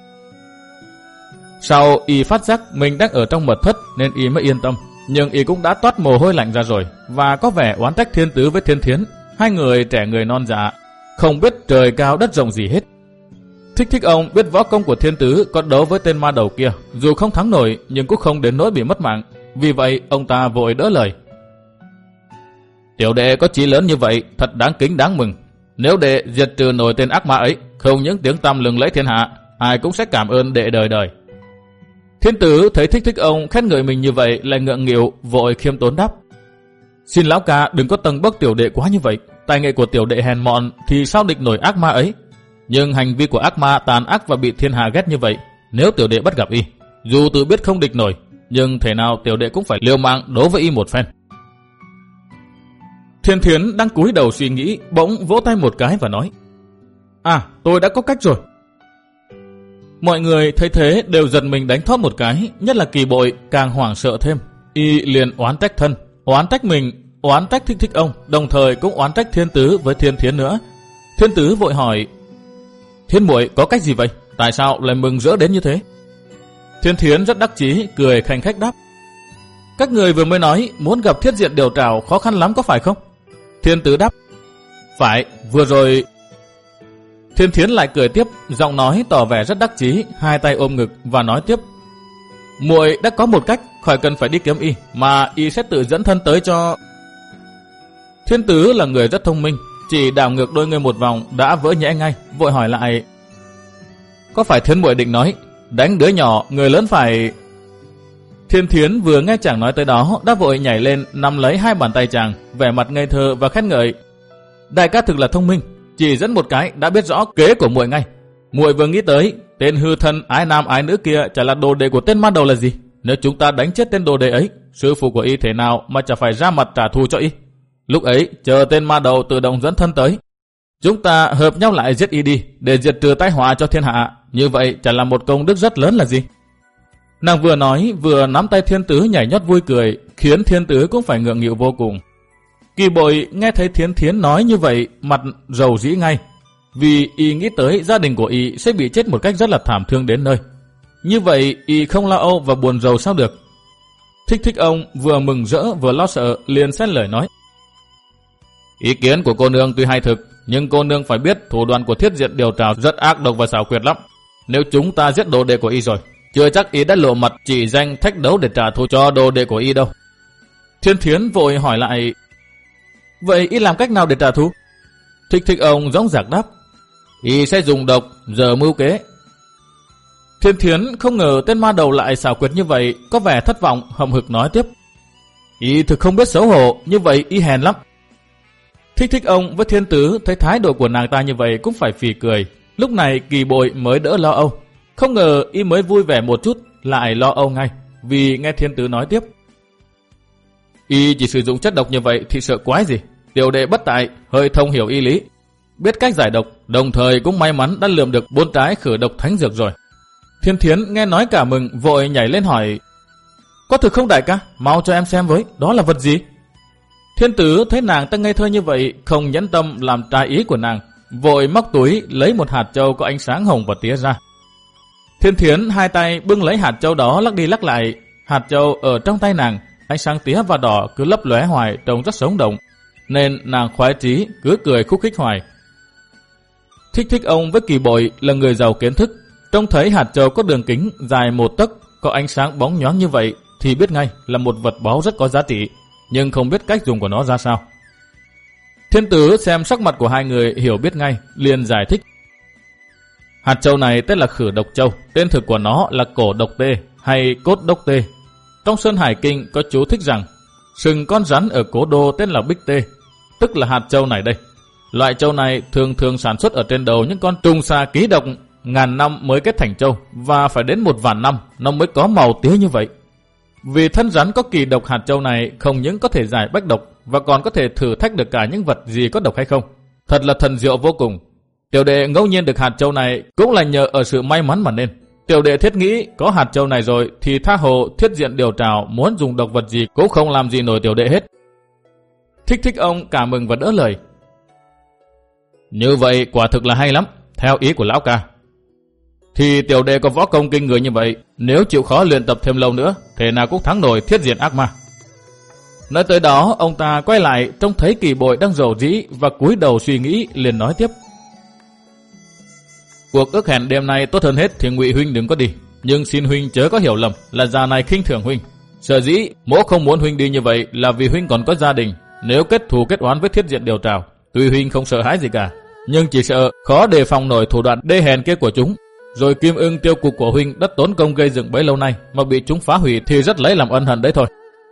Sau y phát giác mình đang ở trong mật thất nên y mới yên tâm, nhưng y cũng đã toát mồ hôi lạnh ra rồi và có vẻ oán trách Thiên Tứ với Thiên Thiến, hai người trẻ người non dạ, không biết trời cao đất rộng gì hết. Thích Thích ông biết võ công của Thiên Tứ có đấu với tên ma đầu kia, dù không thắng nổi nhưng cũng không đến nỗi bị mất mạng, vì vậy ông ta vội đỡ lời. Tiểu đệ có chí lớn như vậy, thật đáng kính đáng mừng. Nếu đệ diệt trừ nổi tên ác ma ấy, không những tiếng tăm lừng lẫy thiên hạ, ai cũng sẽ cảm ơn đệ đời đời. Thiên Tứ thấy Thích Thích ông khen ngợi mình như vậy lại ngượng nghịu, vội khiêm tốn đáp: Xin lão ca đừng có tầng bốc tiểu đệ quá như vậy, tài nghệ của tiểu đệ hèn mọn thì sao địch nổi ác ma ấy. Nhưng hành vi của ác ma tàn ác và bị thiên hạ ghét như vậy, nếu tiểu đệ bắt gặp y, dù tự biết không địch nổi, nhưng thể nào tiểu đệ cũng phải liều mạng đấu với y một phen. Thiên Thiến đang cúi đầu suy nghĩ, bỗng vỗ tay một cái và nói: À, tôi đã có cách rồi. Mọi người thấy thế đều giật mình đánh thót một cái, nhất là Kỳ Bội càng hoảng sợ thêm. Y liền oán trách thân, oán trách mình, oán trách Thích Thích ông, đồng thời cũng oán trách Thiên Tứ với Thiên Thiến nữa. Thiên Tứ vội hỏi: Thiên muội có cách gì vậy? Tại sao lại mừng rỡ đến như thế? Thiên Thiến rất đắc chí, cười khanh khách đáp: Các người vừa mới nói muốn gặp Thiết Diện Điều Trảo khó khăn lắm có phải không? Thiên Tứ đáp: Phải, vừa rồi. Thiên Thiến lại cười tiếp, giọng nói tỏ vẻ rất đắc chí, hai tay ôm ngực và nói tiếp: Muội đã có một cách, khỏi cần phải đi kiếm y, mà y sẽ tự dẫn thân tới cho. Thiên Tứ là người rất thông minh, chỉ đảo ngược đôi người một vòng đã vỡ nhẽ ngay, vội hỏi lại: Có phải Thiến muội định nói đánh đứa nhỏ, người lớn phải. Thiên Thiến vừa nghe chàng nói tới đó đã vội nhảy lên nắm lấy hai bàn tay chàng, vẻ mặt ngây thơ và khen ngợi: Đại ca thực là thông minh, chỉ dẫn một cái đã biết rõ kế của muội ngay. Muội vừa nghĩ tới tên hư thân ái nam ái nữ kia chả là đồ đệ của tên ma đầu là gì. Nếu chúng ta đánh chết tên đồ đệ ấy, sư phụ của y thế nào mà chả phải ra mặt trả thù cho y. Lúc ấy chờ tên ma đầu tự động dẫn thân tới, chúng ta hợp nhau lại giết y đi để diệt trừ tai họa cho thiên hạ. Như vậy chả là một công đức rất lớn là gì. Nàng vừa nói vừa nắm tay Thiên Tứ nhảy nhót vui cười, khiến Thiên Tứ cũng phải ngượng nghịu vô cùng. Kỳ Bội nghe thấy Thiến Thiến nói như vậy, mặt rầu rĩ ngay, vì y nghĩ tới gia đình của y sẽ bị chết một cách rất là thảm thương đến nơi. Như vậy y không lo âu và buồn rầu sao được. Thích Thích ông vừa mừng rỡ vừa lo sợ, liền xen lời nói: Ý kiến của cô nương tuy hay thực, nhưng cô nương phải biết thủ đoạn của Thiết Diện Điều Trảo rất ác độc và xảo quyệt lắm. Nếu chúng ta giết đồ đệ của y rồi, chưa chắc y đã lộ mặt chỉ danh thách đấu để trả thù cho đồ đệ của y đâu. Thiên Thiến vội hỏi lại: Vậy y làm cách nào để trả thù? Thích Thích ông dõng dạc đáp: Y sẽ dùng độc, giờ mưu kế. Thiên Thiến không ngờ tên ma đầu lại xảo quyệt như vậy, có vẻ thất vọng, hậm hực nói tiếp: Y thực không biết xấu hổ, như vậy y hèn lắm. Thích Thích ông với Thiên Tứ thấy thái độ của nàng ta như vậy cũng phải phì cười. Lúc này Kỳ Bội mới đỡ lo âu. Không ngờ y mới vui vẻ một chút lại lo âu ngay, vì nghe Thiên Tứ nói tiếp. Y chỉ sử dụng chất độc như vậy thì sợ quái gì. Tiểu đệ bất tại, hơi thông hiểu y lý, biết cách giải độc, đồng thời cũng may mắn đã lượm được bốn trái khử độc thánh dược rồi. Thiên Thiến nghe nói cả mừng, vội nhảy lên hỏi: Có thực không đại ca? Mau cho em xem với, đó là vật gì? Thiên Tứ thấy nàng ta ngây thơ như vậy, không nhẫn tâm làm trái ý của nàng, vội móc túi lấy một hạt châu có ánh sáng hồng và tía ra. Thiên Thiến hai tay bưng lấy hạt châu đó lắc đi lắc lại. Hạt châu ở trong tay nàng, ánh sáng tía và đỏ cứ lấp lóe hoài, trông rất sống động, nên nàng khoái trí cứ cười khúc khích hoài. Thích Thích ông với Kỳ Bội là người giàu kiến thức, trông thấy hạt châu có đường kính dài một tấc, có ánh sáng bóng nhoáng như vậy thì biết ngay là một vật báu rất có giá trị, nhưng không biết cách dùng của nó ra sao. Thiên Tứ xem sắc mặt của hai người hiểu biết ngay, liền giải thích. Hạt châu này tên là Khử Độc Châu, tên thực của nó là Cổ Độc Tê hay Cốt Đốc Tê. Trong Sơn Hải Kinh có chú thích rằng sừng con rắn ở cố đô tên là Bích Tê, tức là hạt châu này đây. Loại châu này thường thường sản xuất ở trên đầu những con trùng xà ký độc, ngàn năm mới kết thành châu, và phải đến một vạn năm nó mới có màu tía như vậy. Vì thân rắn có kỳ độc, hạt châu này không những có thể giải bách độc và còn có thể thử thách được cả những vật gì có độc hay không. Thật là thần diệu vô cùng. Tiểu đệ ngẫu nhiên được hạt châu này cũng là nhờ ở sự may mắn mà nên. Tiểu đệ thiết nghĩ có hạt châu này rồi thì tha hồ Thiết Diện Điều Trảo muốn dùng độc vật gì cũng không làm gì nổi tiểu đệ hết. Thích Thích ông cảm mừng và đỡ lời. Như vậy quả thực là hay lắm, theo ý của lão ca. Thì tiểu đệ có võ công kinh người như vậy, nếu chịu khó luyện tập thêm lâu nữa, thể nào cũng thắng nổi Thiết Diện ác ma. Nói tới đó, ông ta quay lại trông thấy Kỳ Bội đang rầu rĩ và cúi đầu suy nghĩ, liền nói tiếp. Cuộc ước hẹn đêm nay tốt hơn hết thì Ngụy huynh đừng có đi, nhưng xin huynh chớ có hiểu lầm là già này khinh thường huynh. Sở dĩ mỗ không muốn huynh đi như vậy là vì huynh còn có gia đình, nếu kết thù kết oán với Thiết Diện Điều Trảo, tuy huynh không sợ hãi gì cả, nhưng chỉ sợ khó đề phòng nổi thủ đoạn đê hèn kia của chúng. Rồi Kim Ưng tiêu cục của huynh đã tốn công gây dựng bấy lâu nay mà bị chúng phá hủy thì rất lấy làm ân hận đấy thôi.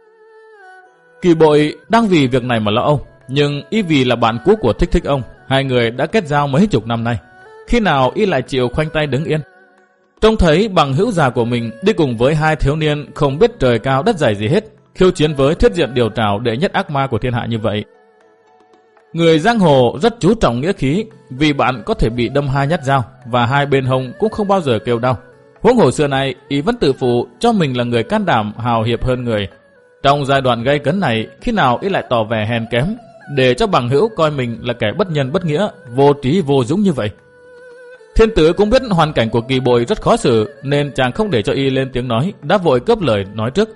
Kỳ Bội đang vì việc này mà lo âu, nhưng y vì là bạn cũ của Thích Thích ông, hai người đã kết giao mấy chục năm nay, khi nào y lại chịu khoanh tay đứng yên. Trông thấy bằng hữu già của mình đi cùng với hai thiếu niên không biết trời cao đất dày gì hết, khiêu chiến với Thiết Diện Điều Trảo đệ nhất ác ma của thiên hạ như vậy. Người giang hồ rất chú trọng nghĩa khí, vì bạn có thể bị đâm hai nhát dao và hai bên hông cũng không bao giờ kêu đau. Huống hồ xưa này y vẫn tự phụ cho mình là người can đảm hào hiệp hơn người. Trong giai đoạn gay cấn này, khi nào y lại tỏ vẻ hèn kém, để cho bằng hữu coi mình là kẻ bất nhân bất nghĩa, vô trí vô dũng như vậy. Thiên Tử cũng biết hoàn cảnh của Kỳ Bội rất khó xử, nên chàng không để cho y lên tiếng nói, đã vội cướp lời nói trước.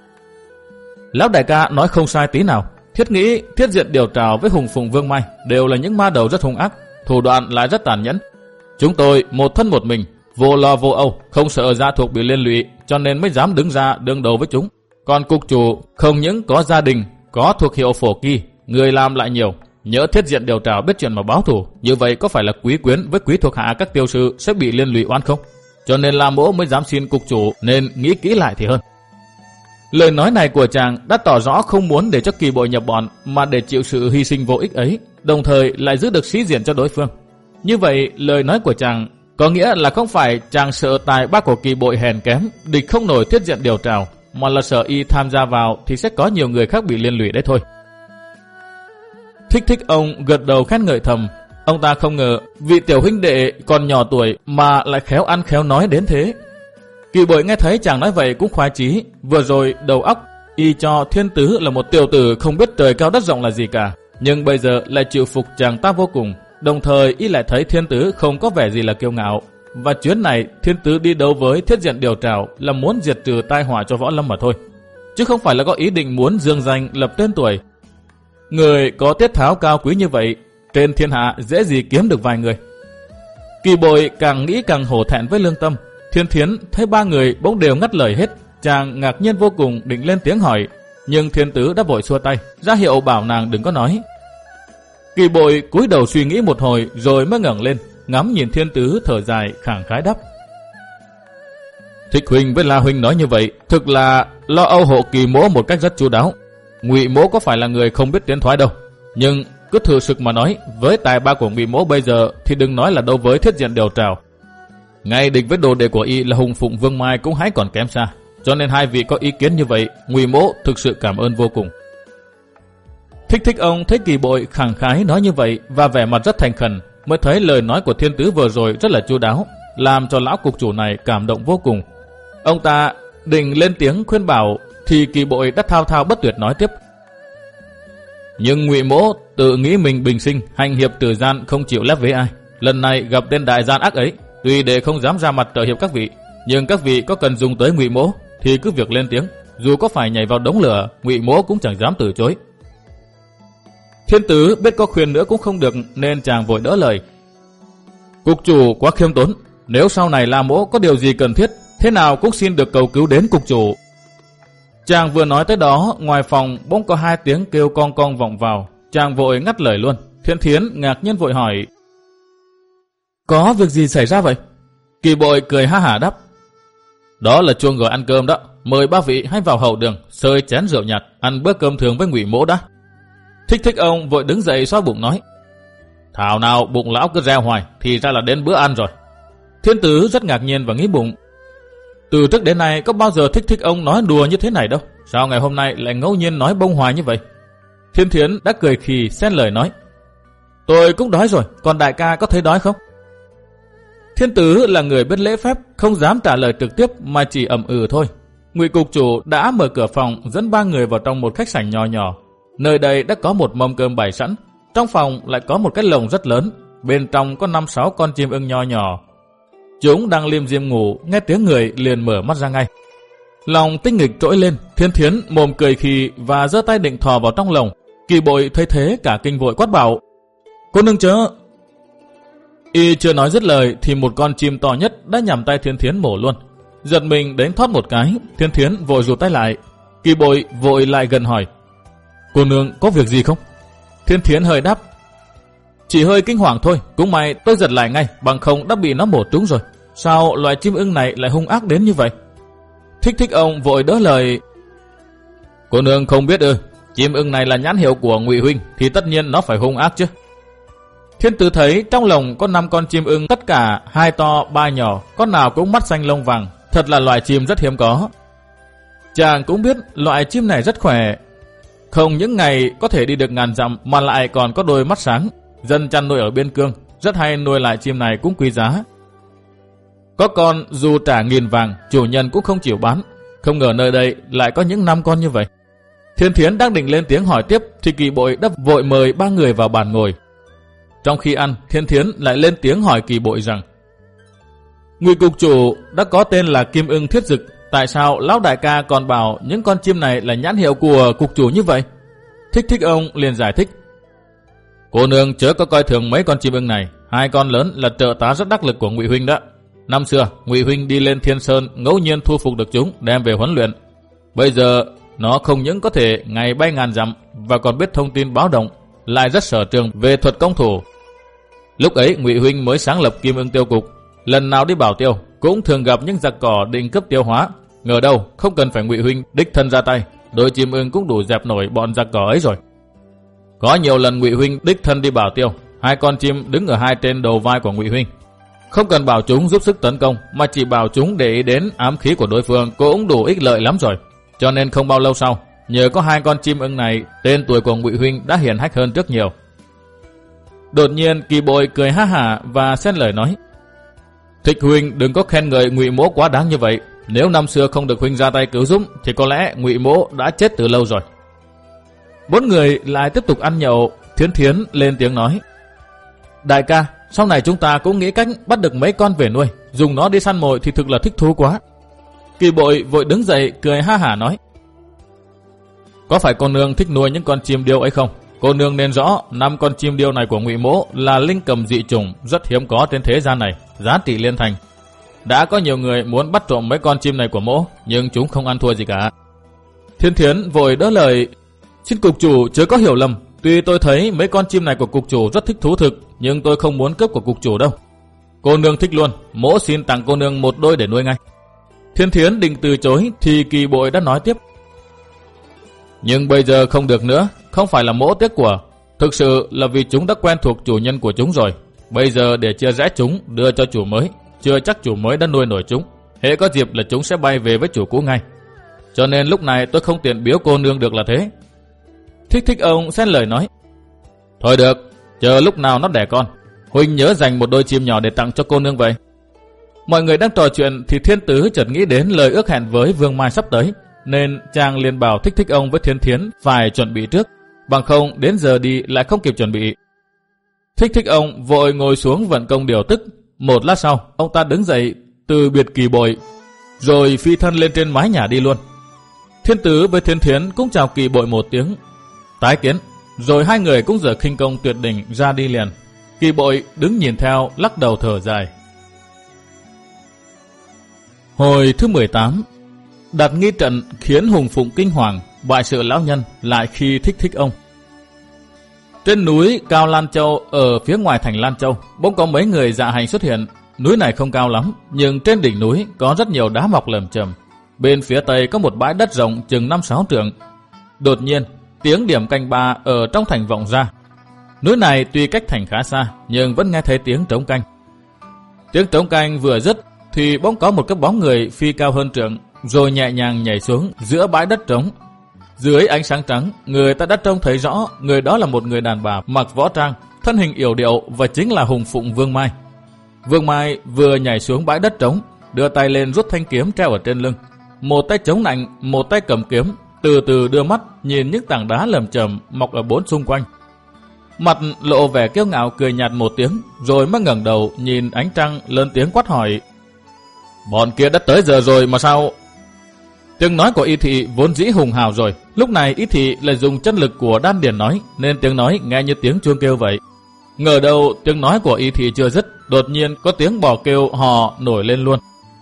Lão đại ca nói không sai tí nào. Thiết nghĩ Thiết Diện Điều Trảo với Hùng Phùng Vương Mai đều là những ma đầu rất hung ác, thủ đoạn lại rất tàn nhẫn. Chúng tôi một thân một mình, vô lo vô âu, không sợ gia thuộc bị liên lụy, cho nên mới dám đứng ra đương đầu với chúng. Còn cục chủ không những có gia đình, có thuộc hiệu phổ kỳ, người làm lại nhiều. Nhớ Thiết Diện Điều Trảo biết chuyện mà báo thù, như vậy có phải là quý quyến với quý thuộc hạ các tiêu sư sẽ bị liên lụy oan không? Cho nên là mỗ mới dám xin cục chủ, nên nghĩ kỹ lại thì hơn. Lời nói này của chàng đã tỏ rõ không muốn để cho Kỳ Bội nhập bọn, mà để chịu sự hy sinh vô ích ấy, đồng thời lại giữ được sĩ diện cho đối phương. Như vậy lời nói của chàng có nghĩa là không phải chàng sợ tài ba của Kỳ Bội hèn kém, địch không nổi Thiết Diện Điều Trảo, mà là sợ y tham gia vào thì sẽ có nhiều người khác bị liên lụy đấy thôi. Thích Thích ông gật đầu khen ngợi thầm. Ông ta không ngờ vị tiểu huynh đệ còn nhỏ tuổi mà lại khéo ăn khéo nói đến thế. Kỳ Bội nghe thấy chàng nói vậy cũng khoái chí. Vừa rồi đầu óc y cho Thiên Tứ là một tiểu tử không biết trời cao đất rộng là gì cả, nhưng bây giờ lại chịu phục chàng ta vô cùng. Đồng thời y lại thấy Thiên Tứ không có vẻ gì là kiêu ngạo, và chuyến này Thiên Tứ đi đấu với Thiết Diện Điều Trảo là muốn diệt trừ tai họa cho võ lâm mà thôi, chứ không phải là có ý định muốn dương danh lập tên tuổi. Người có tiết tháo cao quý như vậy, trên thiên hạ dễ gì kiếm được vài người. Kỳ Bội càng nghĩ càng hổ thẹn với lương tâm. Thiên Thiến thấy ba người bỗng đều ngắt lời hết, chàng ngạc nhiên vô cùng, định lên tiếng hỏi, nhưng Thiên Tứ đã vội xua tay, ra hiệu bảo nàng đừng có nói. Kỳ Bội cúi đầu suy nghĩ một hồi rồi mới ngẩng lên, ngắm nhìn Thiên Tứ thở dài khẳng khái đáp. Thích huynh với La huynh nói như vậy, thực là lo âu hộ Kỳ mỗ một cách rất chu đáo. Ngụy mỗ có phải là người không biết tiến thoái đâu, nhưng cứ thử sực mà nói, với tài ba của Ngụy Mỗ bây giờ thì đừng nói là đâu với thiết diện Điều Trào. Ngay địch với đồ đệ của y là Hùng Phụng Vương Mai cũng hãy còn kém xa. Cho nên hai vị có ý kiến như vậy, Ngụy Mỗ thực sự cảm ơn vô cùng. Thích Thích ông thấy Kỳ Bội khẳng khái nói như vậy và vẻ mặt rất thành khẩn, mới thấy lời nói của Thiên Tứ vừa rồi rất là chu đáo, làm cho lão cục chủ này cảm động vô cùng. Ông ta định lên tiếng khuyên bảo thì Kỳ Bội đã thao thao bất tuyệt nói tiếp. Nhưng Ngụy Mỗ tự nghĩ mình bình sinh, hành hiệp tử gian, không chịu lép với ai. Lần này gặp tên đại gian ác ấy, tuy để không dám ra mặt trợ hiệp các vị, nhưng các vị có cần dùng tới Ngụy Mỗ thì cứ việc lên tiếng, dù có phải nhảy vào đống lửa, Ngụy Mỗ cũng chẳng dám từ chối. Thiên Tứ biết có khuyên nữa cũng không được nên chàng vội đỡ lời. Cục chủ quá khiêm tốn, nếu sau này La Mỗ có điều gì cần thiết, thế nào cũng xin được cầu cứu đến cục chủ. Chàng vừa nói tới đó, ngoài phòng bỗng có hai tiếng kêu con con vọng vào, chàng vội ngắt lời luôn. Thiên Thiến ngạc nhiên vội hỏi: có việc gì xảy ra vậy? Kỳ Bội cười ha hả đáp: đó là chuông gọi ăn cơm đó, mời ba vị hãy vào hậu đường, xơi chén rượu nhạt, ăn bữa cơm thường với Ngụy Mỗ đã. Thích Thích ông vội đứng dậy xoa bụng nói: thảo nào bụng lão cứ reo hoài, thì ra là đến bữa ăn rồi. Thiên Tứ rất ngạc nhiên và nghĩ bụng, từ trước đến nay có bao giờ Thích Thích ông nói đùa như thế này đâu, sao ngày hôm nay lại ngẫu nhiên nói bông hoài như vậy? Thiên Thiến đã cười khì xen lời nói: tôi cũng đói rồi, còn đại ca có thấy đói không? Thiên Tứ là người biết lễ phép, không dám trả lời trực tiếp mà chỉ ậm ừ thôi. Ngụy cục chủ đã mở cửa phòng dẫn ba người vào trong một khách sảnh nhỏ nhỏ. Nơi đây đã có một mâm cơm bày sẵn, trong phòng lại có một cái lồng rất lớn, bên trong có năm sáu con chim ưng nho nhỏ. Chúng đang liêm diêm ngủ, nghe tiếng người liền mở mắt ra ngay. Lòng tinh nghịch trỗi lên, Thiên Thiến mồm cười khì và giơ tay định thò vào trong lồng. Kỳ Bội thấy thế cả kinh vội quát bảo: cô nương chớ! Y chưa nói dứt lời thì một con chim to nhất đã nhằm tay Thiên Thiến mổ luôn. Giật mình đến thoát một cái, Thiên Thiến vội rụt tay lại. Kỳ Bội vội lại gần hỏi: cô nương có việc gì không? Thiên Thiến hơi đáp: chỉ hơi kinh hoàng thôi, cũng may tôi giật lại ngay, bằng không đã bị nó mổ trúng rồi. Sao loài chim ưng này lại hung ác đến như vậy? Thích Thích ông vội đỡ lời: cô nương không biết ư? Chim ưng này là nhãn hiệu của Ngụy huynh thì tất nhiên nó phải hung ác chứ. Thiên Tứ thấy trong lồng có năm con chim ưng, tất cả hai to ba nhỏ, con nào cũng mắt xanh lông vàng, thật là loài chim rất hiếm có. Chàng cũng biết loại chim này rất khỏe, không những ngày có thể đi được ngàn dặm mà lại còn có đôi mắt sáng. Dân chăn nuôi ở biên cương rất hay nuôi lại chim này cũng quý giá. Có con dù trả nghìn vàng, chủ nhân cũng không chịu bán. Không ngờ nơi đây lại có những năm con như vậy. Thiên Thiến đang định lên tiếng hỏi tiếp thì Kỳ Bội đã vội mời ba người vào bàn ngồi. Trong khi ăn, Thiên Thiến lại lên tiếng hỏi Kỳ Bội rằng: Ngụy cục chủ đã có tên là Kim Ưng Thiết Dực, tại sao lão đại ca còn bảo những con chim này là nhãn hiệu của cục chủ như vậy? Thích Thích ông liền giải thích: cô nương chớ có coi thường mấy con chim ưng này, hai con lớn là trợ tá rất đắc lực của Ngụy huynh đó. Năm xưa Ngụy huynh đi lên Thiên Sơn ngẫu nhiên thu phục được chúng đem về huấn luyện. Bây giờ nó không những có thể ngày bay ngàn dặm và còn biết thông tin báo động, lại rất sở trường về thuật công thủ. Lúc ấy Ngụy huynh mới sáng lập Kim Ưng Tiêu Cục, lần nào đi bảo tiêu cũng thường gặp những giặc cỏ định cướp tiêu hóa. Ngờ đâu không cần phải Ngụy huynh đích thân ra tay, đôi chim ưng cũng đủ dẹp nổi bọn giặc cỏ ấy rồi. Có nhiều lần Ngụy huynh đích thân đi bảo tiêu, hai con chim đứng ở hai trên đầu vai của Ngụy huynh, không cần bảo chúng giúp sức tấn công mà chỉ bảo chúng để ý đến ám khí của đối phương cũng đủ ích lợi lắm rồi. Cho nên không bao lâu sau, nhờ có hai con chim ưng này, tên tuổi của Ngụy huynh đã hiển hách hơn rất nhiều. Đột nhiên Kỳ Bội cười ha hả và xen lời nói: Thích huynh đừng có khen ngợi Ngụy mỗ quá đáng như vậy. Nếu năm xưa không được huynh ra tay cứu giúp thì có lẽ Ngụy mỗ đã chết từ lâu rồi. Bốn người lại tiếp tục ăn nhậu. Thiến Thiến lên tiếng nói: đại ca, sau này chúng ta cũng nghĩ cách bắt được mấy con về nuôi, dùng nó đi săn mồi thì thực là thích thú quá. Kỳ Bội vội đứng dậy cười ha hả nói: có phải cô nương thích nuôi những con chim điêu ấy không? Cô nương nên rõ năm con chim điêu này của Ngụy mỗ là linh cầm dị chủng rất hiếm có trên thế gian này, giá trị liên thành. Đã có nhiều người muốn bắt trộm mấy con chim này của mỗ, nhưng chúng không ăn thua gì cả. Thiên Thiến vội đỡ lời: xin cục chủ chớ có hiểu lầm, tuy tôi thấy mấy con chim này của cục chủ rất thích thú thực, nhưng tôi không muốn cướp của cục chủ đâu. Cô nương thích luôn, mỗ xin tặng cô nương một đôi để nuôi ngay. Thiên Thiến định từ chối thì Kỳ Bội đã nói tiếp: nhưng bây giờ không được nữa, không phải là mỗ tiếc của. Thực sự là vì chúng đã quen thuộc chủ nhân của chúng rồi. Bây giờ để chia rẽ chúng đưa cho chủ mới, chưa chắc chủ mới đã nuôi nổi chúng. Hễ có dịp là chúng sẽ bay về với chủ cũ ngay. Cho nên lúc này tôi không tiện biếu cô nương được là thế. Thích Thích ông xen lời nói. Thôi được, chờ lúc nào nó đẻ con, huynh nhớ dành một đôi chim nhỏ để tặng cho cô nương vậy. Mọi người đang trò chuyện thì Thiên Tứ chợt nghĩ đến lời ước hẹn với Vương Mai sắp tới, nên chàng liền bảo Thích Thích ông với Thiên Thiến phải chuẩn bị trước, bằng không đến giờ đi lại không kịp chuẩn bị. Thích Thích ông vội ngồi xuống vận công điều tức. Một lát sau, ông ta đứng dậy từ biệt kỳ bội, rồi phi thân lên trên mái nhà đi luôn. Thiên Tứ với Thiên Thiến cũng chào kỳ bội một tiếng tái kiến, rồi hai người cũng dở khinh công tuyệt đỉnh ra đi liền. Kỳ bội đứng nhìn theo, lắc đầu thở dài. Hồi thứ mười tám, đặt nghi trận khiến Hùng Phụng kinh hoàng, bại sự lão nhân lại khi Thích Thích ông. Trên núi Cao Lan Châu ở phía ngoài thành Lan Châu, bỗng có mấy người dạ hành xuất hiện. Núi này không cao lắm, nhưng trên đỉnh núi có rất nhiều đá mọc lởm chởm. Bên phía tây có một bãi đất rộng chừng năm sáu trượng. Đột nhiên, tiếng điểm canh ba ở trong thành vọng ra. Núi này tuy cách thành khá xa, nhưng vẫn nghe thấy tiếng trống canh. Tiếng trống canh vừa dứt, thì bỗng có một cái bóng người phi cao hơn trượng, rồi nhẹ nhàng nhảy xuống giữa bãi đất trống. Dưới ánh sáng trắng, người ta đã trông thấy rõ người đó là một người đàn bà mặc võ trang, thân hình yểu điệu và chính là Hùng Phụng Vương Mai. Vương Mai vừa nhảy xuống bãi đất trống, đưa tay lên rút thanh kiếm treo ở trên lưng. Một tay chống nạnh, một tay cầm kiếm, từ từ đưa mắt nhìn những tảng đá lởm chởm mọc ở bốn xung quanh. Mặt lộ vẻ kiêu ngạo cười nhạt một tiếng, rồi mới ngẩng đầu nhìn ánh trăng lớn tiếng quát hỏi. Bọn kia đã tới giờ rồi mà sao? Tiếng nói của Y Thị vốn dĩ hùng hào rồi, lúc này Y Thị lại dùng chân lực của đan điền nói, nên tiếng nói nghe như tiếng chuông kêu vậy. Ngờ đâu tiếng nói của Y Thị chưa dứt, đột nhiên có tiếng bò kêu hò nổi lên luôn.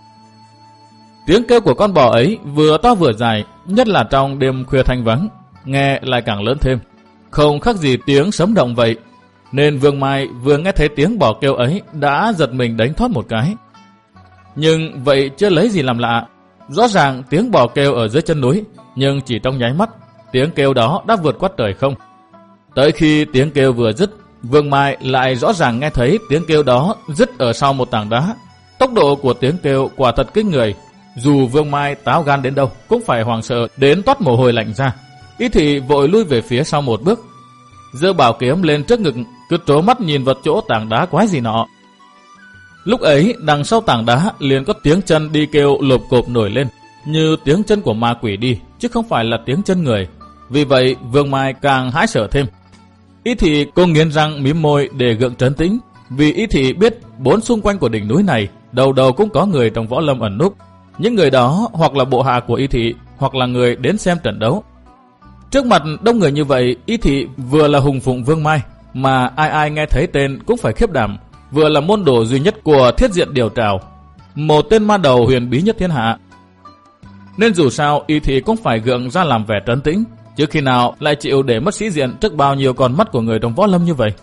Tiếng kêu của con bò ấy vừa to vừa dài, nhất là trong đêm khuya thanh vắng, nghe lại càng lớn thêm, không khác gì tiếng sấm động vậy. Nên Vương Mai vừa nghe thấy tiếng bò kêu ấy đã giật mình đánh thoát một cái. Nhưng vậy chưa lấy gì làm lạ. Rõ ràng tiếng bò kêu ở dưới chân núi, nhưng chỉ trong nháy mắt, tiếng kêu đó đã vượt qua trời không. Tới khi tiếng kêu vừa dứt, Vương Mai lại rõ ràng nghe thấy tiếng kêu đó dứt ở sau một tảng đá. Tốc độ của tiếng kêu quả thật kinh người. Dù Vương Mai táo gan đến đâu cũng phải hoảng sợ đến toát mồ hôi lạnh ra. Y Thị vội lui về phía sau một bước, giơ bảo kiếm lên trước ngực, cứ trố mắt nhìn vào chỗ tảng đá quái gì nọ. Lúc ấy đằng sau tảng đá liền có tiếng chân đi kêu lộp cộp nổi lên, như tiếng chân của ma quỷ đi, chứ không phải là tiếng chân người. Vì vậy Vương Mai càng hãi sợ thêm. Y Thị cô nghiến răng mím môi để gượng trấn tĩnh, vì Y Thị biết bốn xung quanh của đỉnh núi này đầu đầu cũng có người trong võ lâm ẩn núp. Những người đó hoặc là bộ hạ của Y Thị, hoặc là người đến xem trận đấu. Trước mặt đông người như vậy, Y Thị vừa là Hùng Phụng Vương Mai, mà ai ai nghe thấy tên cũng phải khiếp đảm, vừa là môn đồ duy nhất của Thiết Diện Điều Trảo, một tên ma đầu huyền bí nhất thiên hạ. Nên dù sao Y Thị cũng phải gượng ra làm vẻ trấn tĩnh, chứ khi nào lại chịu để mất sĩ diện trước bao nhiêu con mắt của người trong võ lâm như vậy.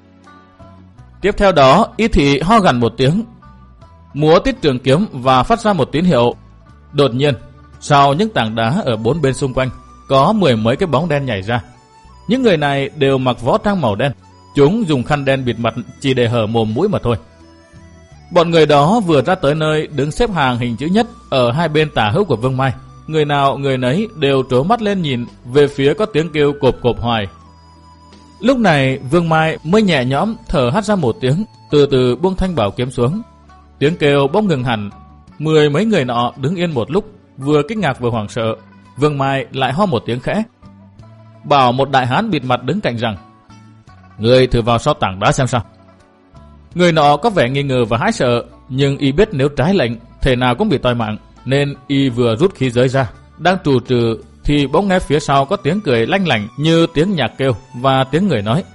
Tiếp theo đó, Y Thị ho gằn một tiếng, múa tít trường kiếm và phát ra một tín hiệu. Đột nhiên, sau những tảng đá ở bốn bên xung quanh, có mười mấy cái bóng đen nhảy ra. Những người này đều mặc võ trang màu đen, chúng dùng khăn đen bịt mặt chỉ để hở mồm mũi mà thôi. Bọn người đó vừa ra tới nơi đứng xếp hàng hình chữ nhất ở hai bên tả hữu của Vương Mai. Người nào người nấy đều trố mắt lên nhìn về phía có tiếng kêu cộp cộp hoài. Lúc này Vương Mai mới nhẹ nhõm thở hắt ra một tiếng, từ từ buông thanh bảo kiếm xuống. Tiếng kêu bỗng ngừng hẳn. Mười mấy người nọ đứng yên một lúc, vừa kinh ngạc vừa hoảng sợ. Vương Mai lại ho một tiếng khẽ, bảo một đại hán bịt mặt đứng cạnh rằng: Người thử vào sau tảng đá xem sao. Người nọ có vẻ nghi ngờ và hãi sợ, nhưng y biết nếu trái lệnh thể nào cũng bị toi mạng, nên y vừa rút khí giới ra, đang trù trừ thì bỗng nghe phía sau có tiếng cười lanh lảnh như tiếng nhạc kêu và tiếng người nói: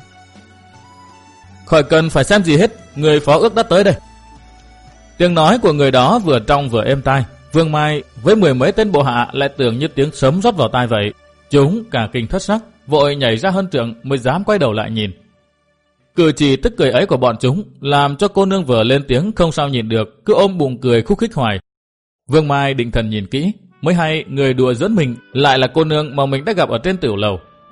Khỏi cần phải xem gì hết, người phó ước đã tới đây. Tiếng nói của người đó vừa trong vừa êm tai. Vương Mai với mười mấy tên bộ hạ lại tưởng như tiếng sấm rót vào tai vậy. Chúng cả kinh thất sắc, vội nhảy ra hơn trượng mới dám quay đầu lại nhìn. Cử chỉ tức cười ấy của bọn chúng làm cho cô nương vừa lên tiếng không sao nhìn được, cứ ôm bụng cười khúc khích hoài. Vương Mai định thần nhìn kỹ, mới hay người đùa dẫn mình lại là cô nương mà mình đã gặp ở trên tiểu lầu.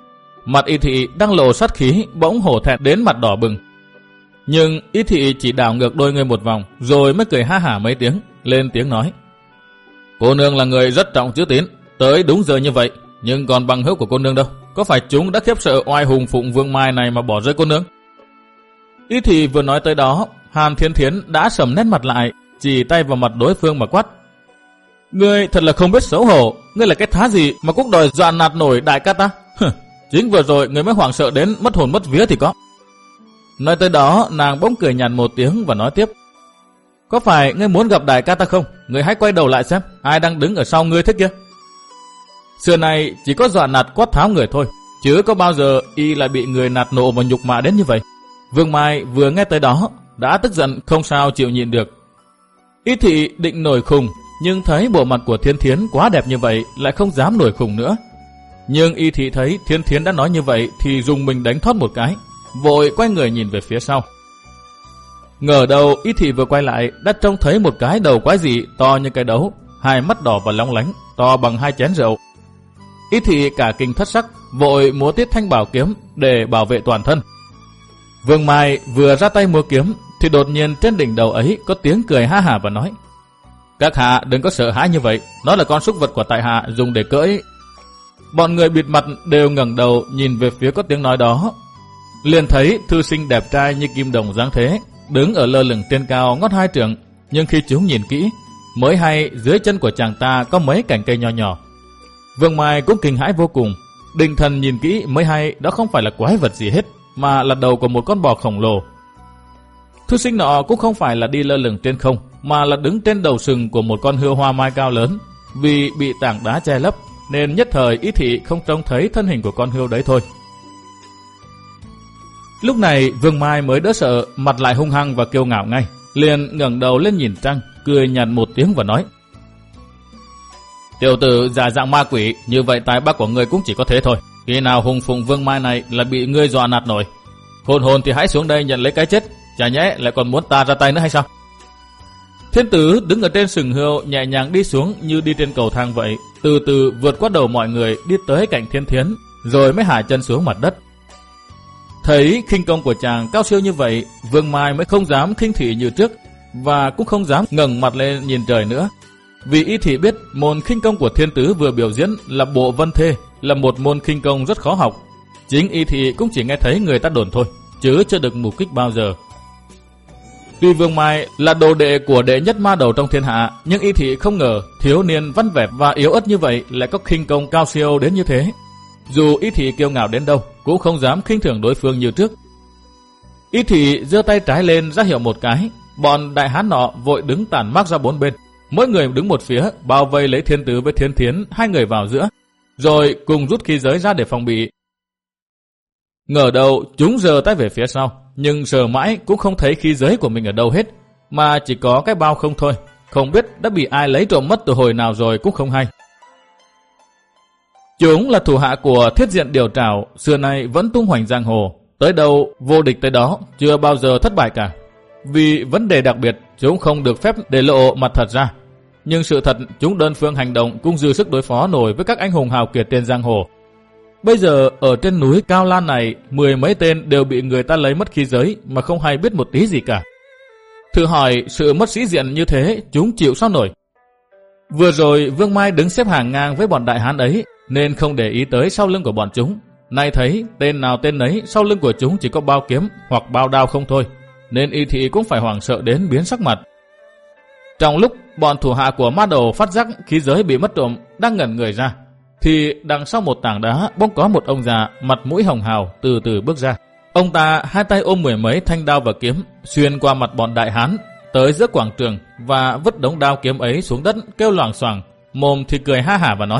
Mặt Y Thị đang lộ sát khí bỗng hổ thẹn đến mặt đỏ bừng. Nhưng Y Thị chỉ đảo ngược đôi người một vòng rồi mới cười ha hả mấy tiếng, lên tiếng nói: Cô nương là người rất trọng chữ tín, tới đúng giờ như vậy, nhưng còn bằng hữu của cô nương đâu? Có phải chúng đã khiếp sợ oai hùng Phụng Vương Mai này mà bỏ rơi cô nương? Y Thị vừa nói tới đó, Hàn Thiên Thiến đã sầm nét mặt lại, chỉ tay vào mặt đối phương mà quát: Ngươi thật là không biết xấu hổ, ngươi là cái thá gì mà cũng đòi dọa nạt nổi đại ca ta? Hừ, chính vừa rồi ngươi mới hoảng sợ đến mất hồn mất vía thì có. Nói tới đó, nàng bỗng cười nhạt một tiếng và nói tiếp: Có phải ngươi muốn gặp đại ca ta không? Ngươi hãy quay đầu lại xem, ai đang đứng ở sau ngươi thế kia? Xưa này chỉ có dọa nạt quát tháo người thôi, chứ có bao giờ y lại bị người nạt nộ và nhục mạ đến như vậy. Vương Mai vừa nghe tới đó đã tức giận không sao chịu nhịn được. Y Thị định nổi khùng, nhưng thấy bộ mặt của Thiên Thiến quá đẹp như vậy lại không dám nổi khùng nữa. Nhưng Y Thị thấy Thiên Thiến đã nói như vậy thì dùng mình đánh thoát một cái, vội quay người nhìn về phía sau. Ngờ đâu Y Thị vừa quay lại đã trông thấy một cái đầu quái dị to như cái đấu, hai mắt đỏ và lóng lánh, to bằng hai chén rượu. Y Thị cả kinh thất sắc, vội múa tiết thanh bảo kiếm để bảo vệ toàn thân. Vương Mai vừa ra tay múa kiếm thì đột nhiên trên đỉnh đầu ấy có tiếng cười ha hả và nói: Các hạ đừng có sợ hãi như vậy, nó là con súc vật của tại hạ dùng để cưỡi. Bọn người bịt mặt đều ngẩng đầu nhìn về phía có tiếng nói đó, liền thấy thư sinh đẹp trai như kim đồng dáng thế đứng ở lơ lửng trên cao ngót hai trượng, nhưng khi chúng nhìn kỹ mới hay dưới chân của chàng ta có mấy cành cây nho nhỏ. Vương Mai cũng kinh hãi vô cùng, định thần nhìn kỹ mới hay đó không phải là quái vật gì hết, mà là đầu của một con bò khổng lồ. Thư sinh nọ cũng không phải là đi lơ lửng trên không, mà là đứng trên đầu sừng của một con hươu hoa mai cao lớn. Vì bị tảng đá che lấp nên nhất thời Y Thị không trông thấy thân hình của con hươu đấy thôi. Lúc này Vương Mai mới đỡ sợ, mặt lại hung hăng và kiêu ngạo ngay, liền ngẩng đầu lên nhìn trăng, cười nhạt một tiếng và nói: Tiểu tử giả dạng ma quỷ, như vậy tài bắc của ngươi cũng chỉ có thế thôi. Khi nào hùng Phụng Vương Mai này là bị ngươi dọa nạt nổi? Hồn hồn thì hãy xuống đây nhận lấy cái chết, chả nhẽ lại còn muốn ta ra tay nữa hay sao? Thiên Tử đứng ở trên sừng hươu nhẹ nhàng đi xuống như đi trên cầu thang vậy, từ từ vượt qua đầu mọi người đi tới cạnh Thiên Thiến, rồi mới hạ chân xuống mặt đất. Thấy khinh công của chàng cao siêu như vậy, Vương Mai mới không dám khinh thị như trước, và cũng không dám ngẩng mặt lên nhìn trời nữa. Vì Y Thị biết môn khinh công của Thiên Tử vừa biểu diễn là bộ vân thê, là một môn khinh công rất khó học. Chính Y Thị cũng chỉ nghe thấy người ta đồn thôi, chứ chưa được mục kích bao giờ. Tuy Vương Mai là đồ đệ của đệ nhất ma đầu trong thiên hạ, nhưng Y Thị không ngờ thiếu niên văn vẻ và yếu ớt như vậy lại có khinh công cao siêu đến như thế. Dù Y Thị kiêu ngạo đến đâu cũng không dám khinh thường đối phương như trước. Y Thị giơ tay trái lên ra hiệu một cái, bọn đại hán nọ vội đứng tản mác ra bốn bên, mỗi người đứng một phía, bao vây lấy Thiên Tử với Thiên Thiến hai người vào giữa, rồi cùng rút khí giới ra để phòng bị. Ngờ đâu chúng giơ tay về phía sau, nhưng sờ mãi cũng không thấy khí giới của mình ở đâu hết, mà chỉ có cái bao không thôi, không biết đã bị ai lấy trộm mất từ hồi nào rồi cũng không hay. Chúng là thủ hạ của Thiết Diện Điều Trảo, xưa nay vẫn tung hoành giang hồ, tới đâu vô địch tới đó, chưa bao giờ thất bại cả. Vì vấn đề đặc biệt, chúng không được phép để lộ mặt thật ra. Nhưng sự thật chúng đơn phương hành động cũng dư sức đối phó nổi với các anh hùng hào kiệt trên giang hồ. Bây giờ ở trên núi Cao Lan này, mười mấy tên đều bị người ta lấy mất khí giới mà không hay biết một tí gì cả. Thử hỏi sự mất sĩ diện như thế chúng chịu sao nổi. Vừa rồi Vương Mai đứng xếp hàng ngang với bọn đại hán ấy nên không để ý tới sau lưng của bọn chúng. Nay thấy tên nào tên nấy sau lưng của chúng chỉ có bao kiếm hoặc bao đao không thôi, nên Y Thị cũng phải hoảng sợ đến biến sắc mặt. Trong lúc bọn thủ hạ của ma đầu phát giác khí giới bị mất trộm đang ngẩn người ra, thì đằng sau một tảng đá bỗng có một ông già mặt mũi hồng hào từ từ bước ra. Ông ta hai tay ôm mười mấy thanh đao và kiếm, xuyên qua mặt bọn đại hán tới giữa quảng trường và vứt đống đao kiếm ấy xuống đất, kêu loảng xoảng, mồm thì cười ha hả và nói: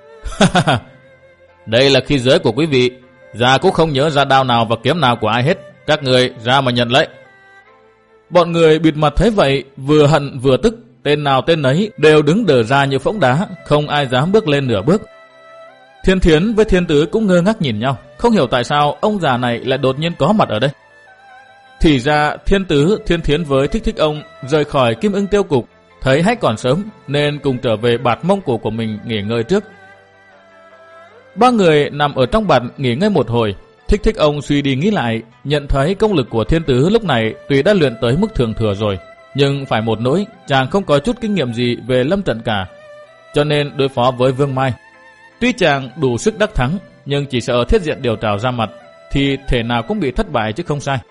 Đây là khí giới của quý vị, già cũng không nhớ ra đao nào và kiếm nào của ai hết, các người ra mà nhận lấy. Bọn người bịt mặt thấy vậy, vừa hận vừa tức, tên nào tên nấy đều đứng đờ ra như phỗng đá, không ai dám bước lên nửa bước. Thiên Thiến với Thiên Tử cũng ngơ ngác nhìn nhau, không hiểu tại sao ông già này lại đột nhiên có mặt ở đây. Thì ra Thiên Tử, Thiên Thiến với Thích Thích ông rời khỏi Kim Ưng Tiêu Cục, thấy hãy còn sớm nên cùng trở về bạt mông cổ của mình nghỉ ngơi trước. Ba người nằm ở trong bạt nghỉ ngơi một hồi. Thích Thích ông suy đi nghĩ lại, nhận thấy công lực của Thiên Tứ lúc này tuy đã luyện tới mức thường thừa rồi, nhưng phải một nỗi chàng không có chút kinh nghiệm gì về lâm trận cả, cho nên đối phó với Vương Mai. Tuy chàng đủ sức đắc thắng, nhưng chỉ sợ Thiết Diện Điều Trảo ra mặt thì thể nào cũng bị thất bại chứ không sai.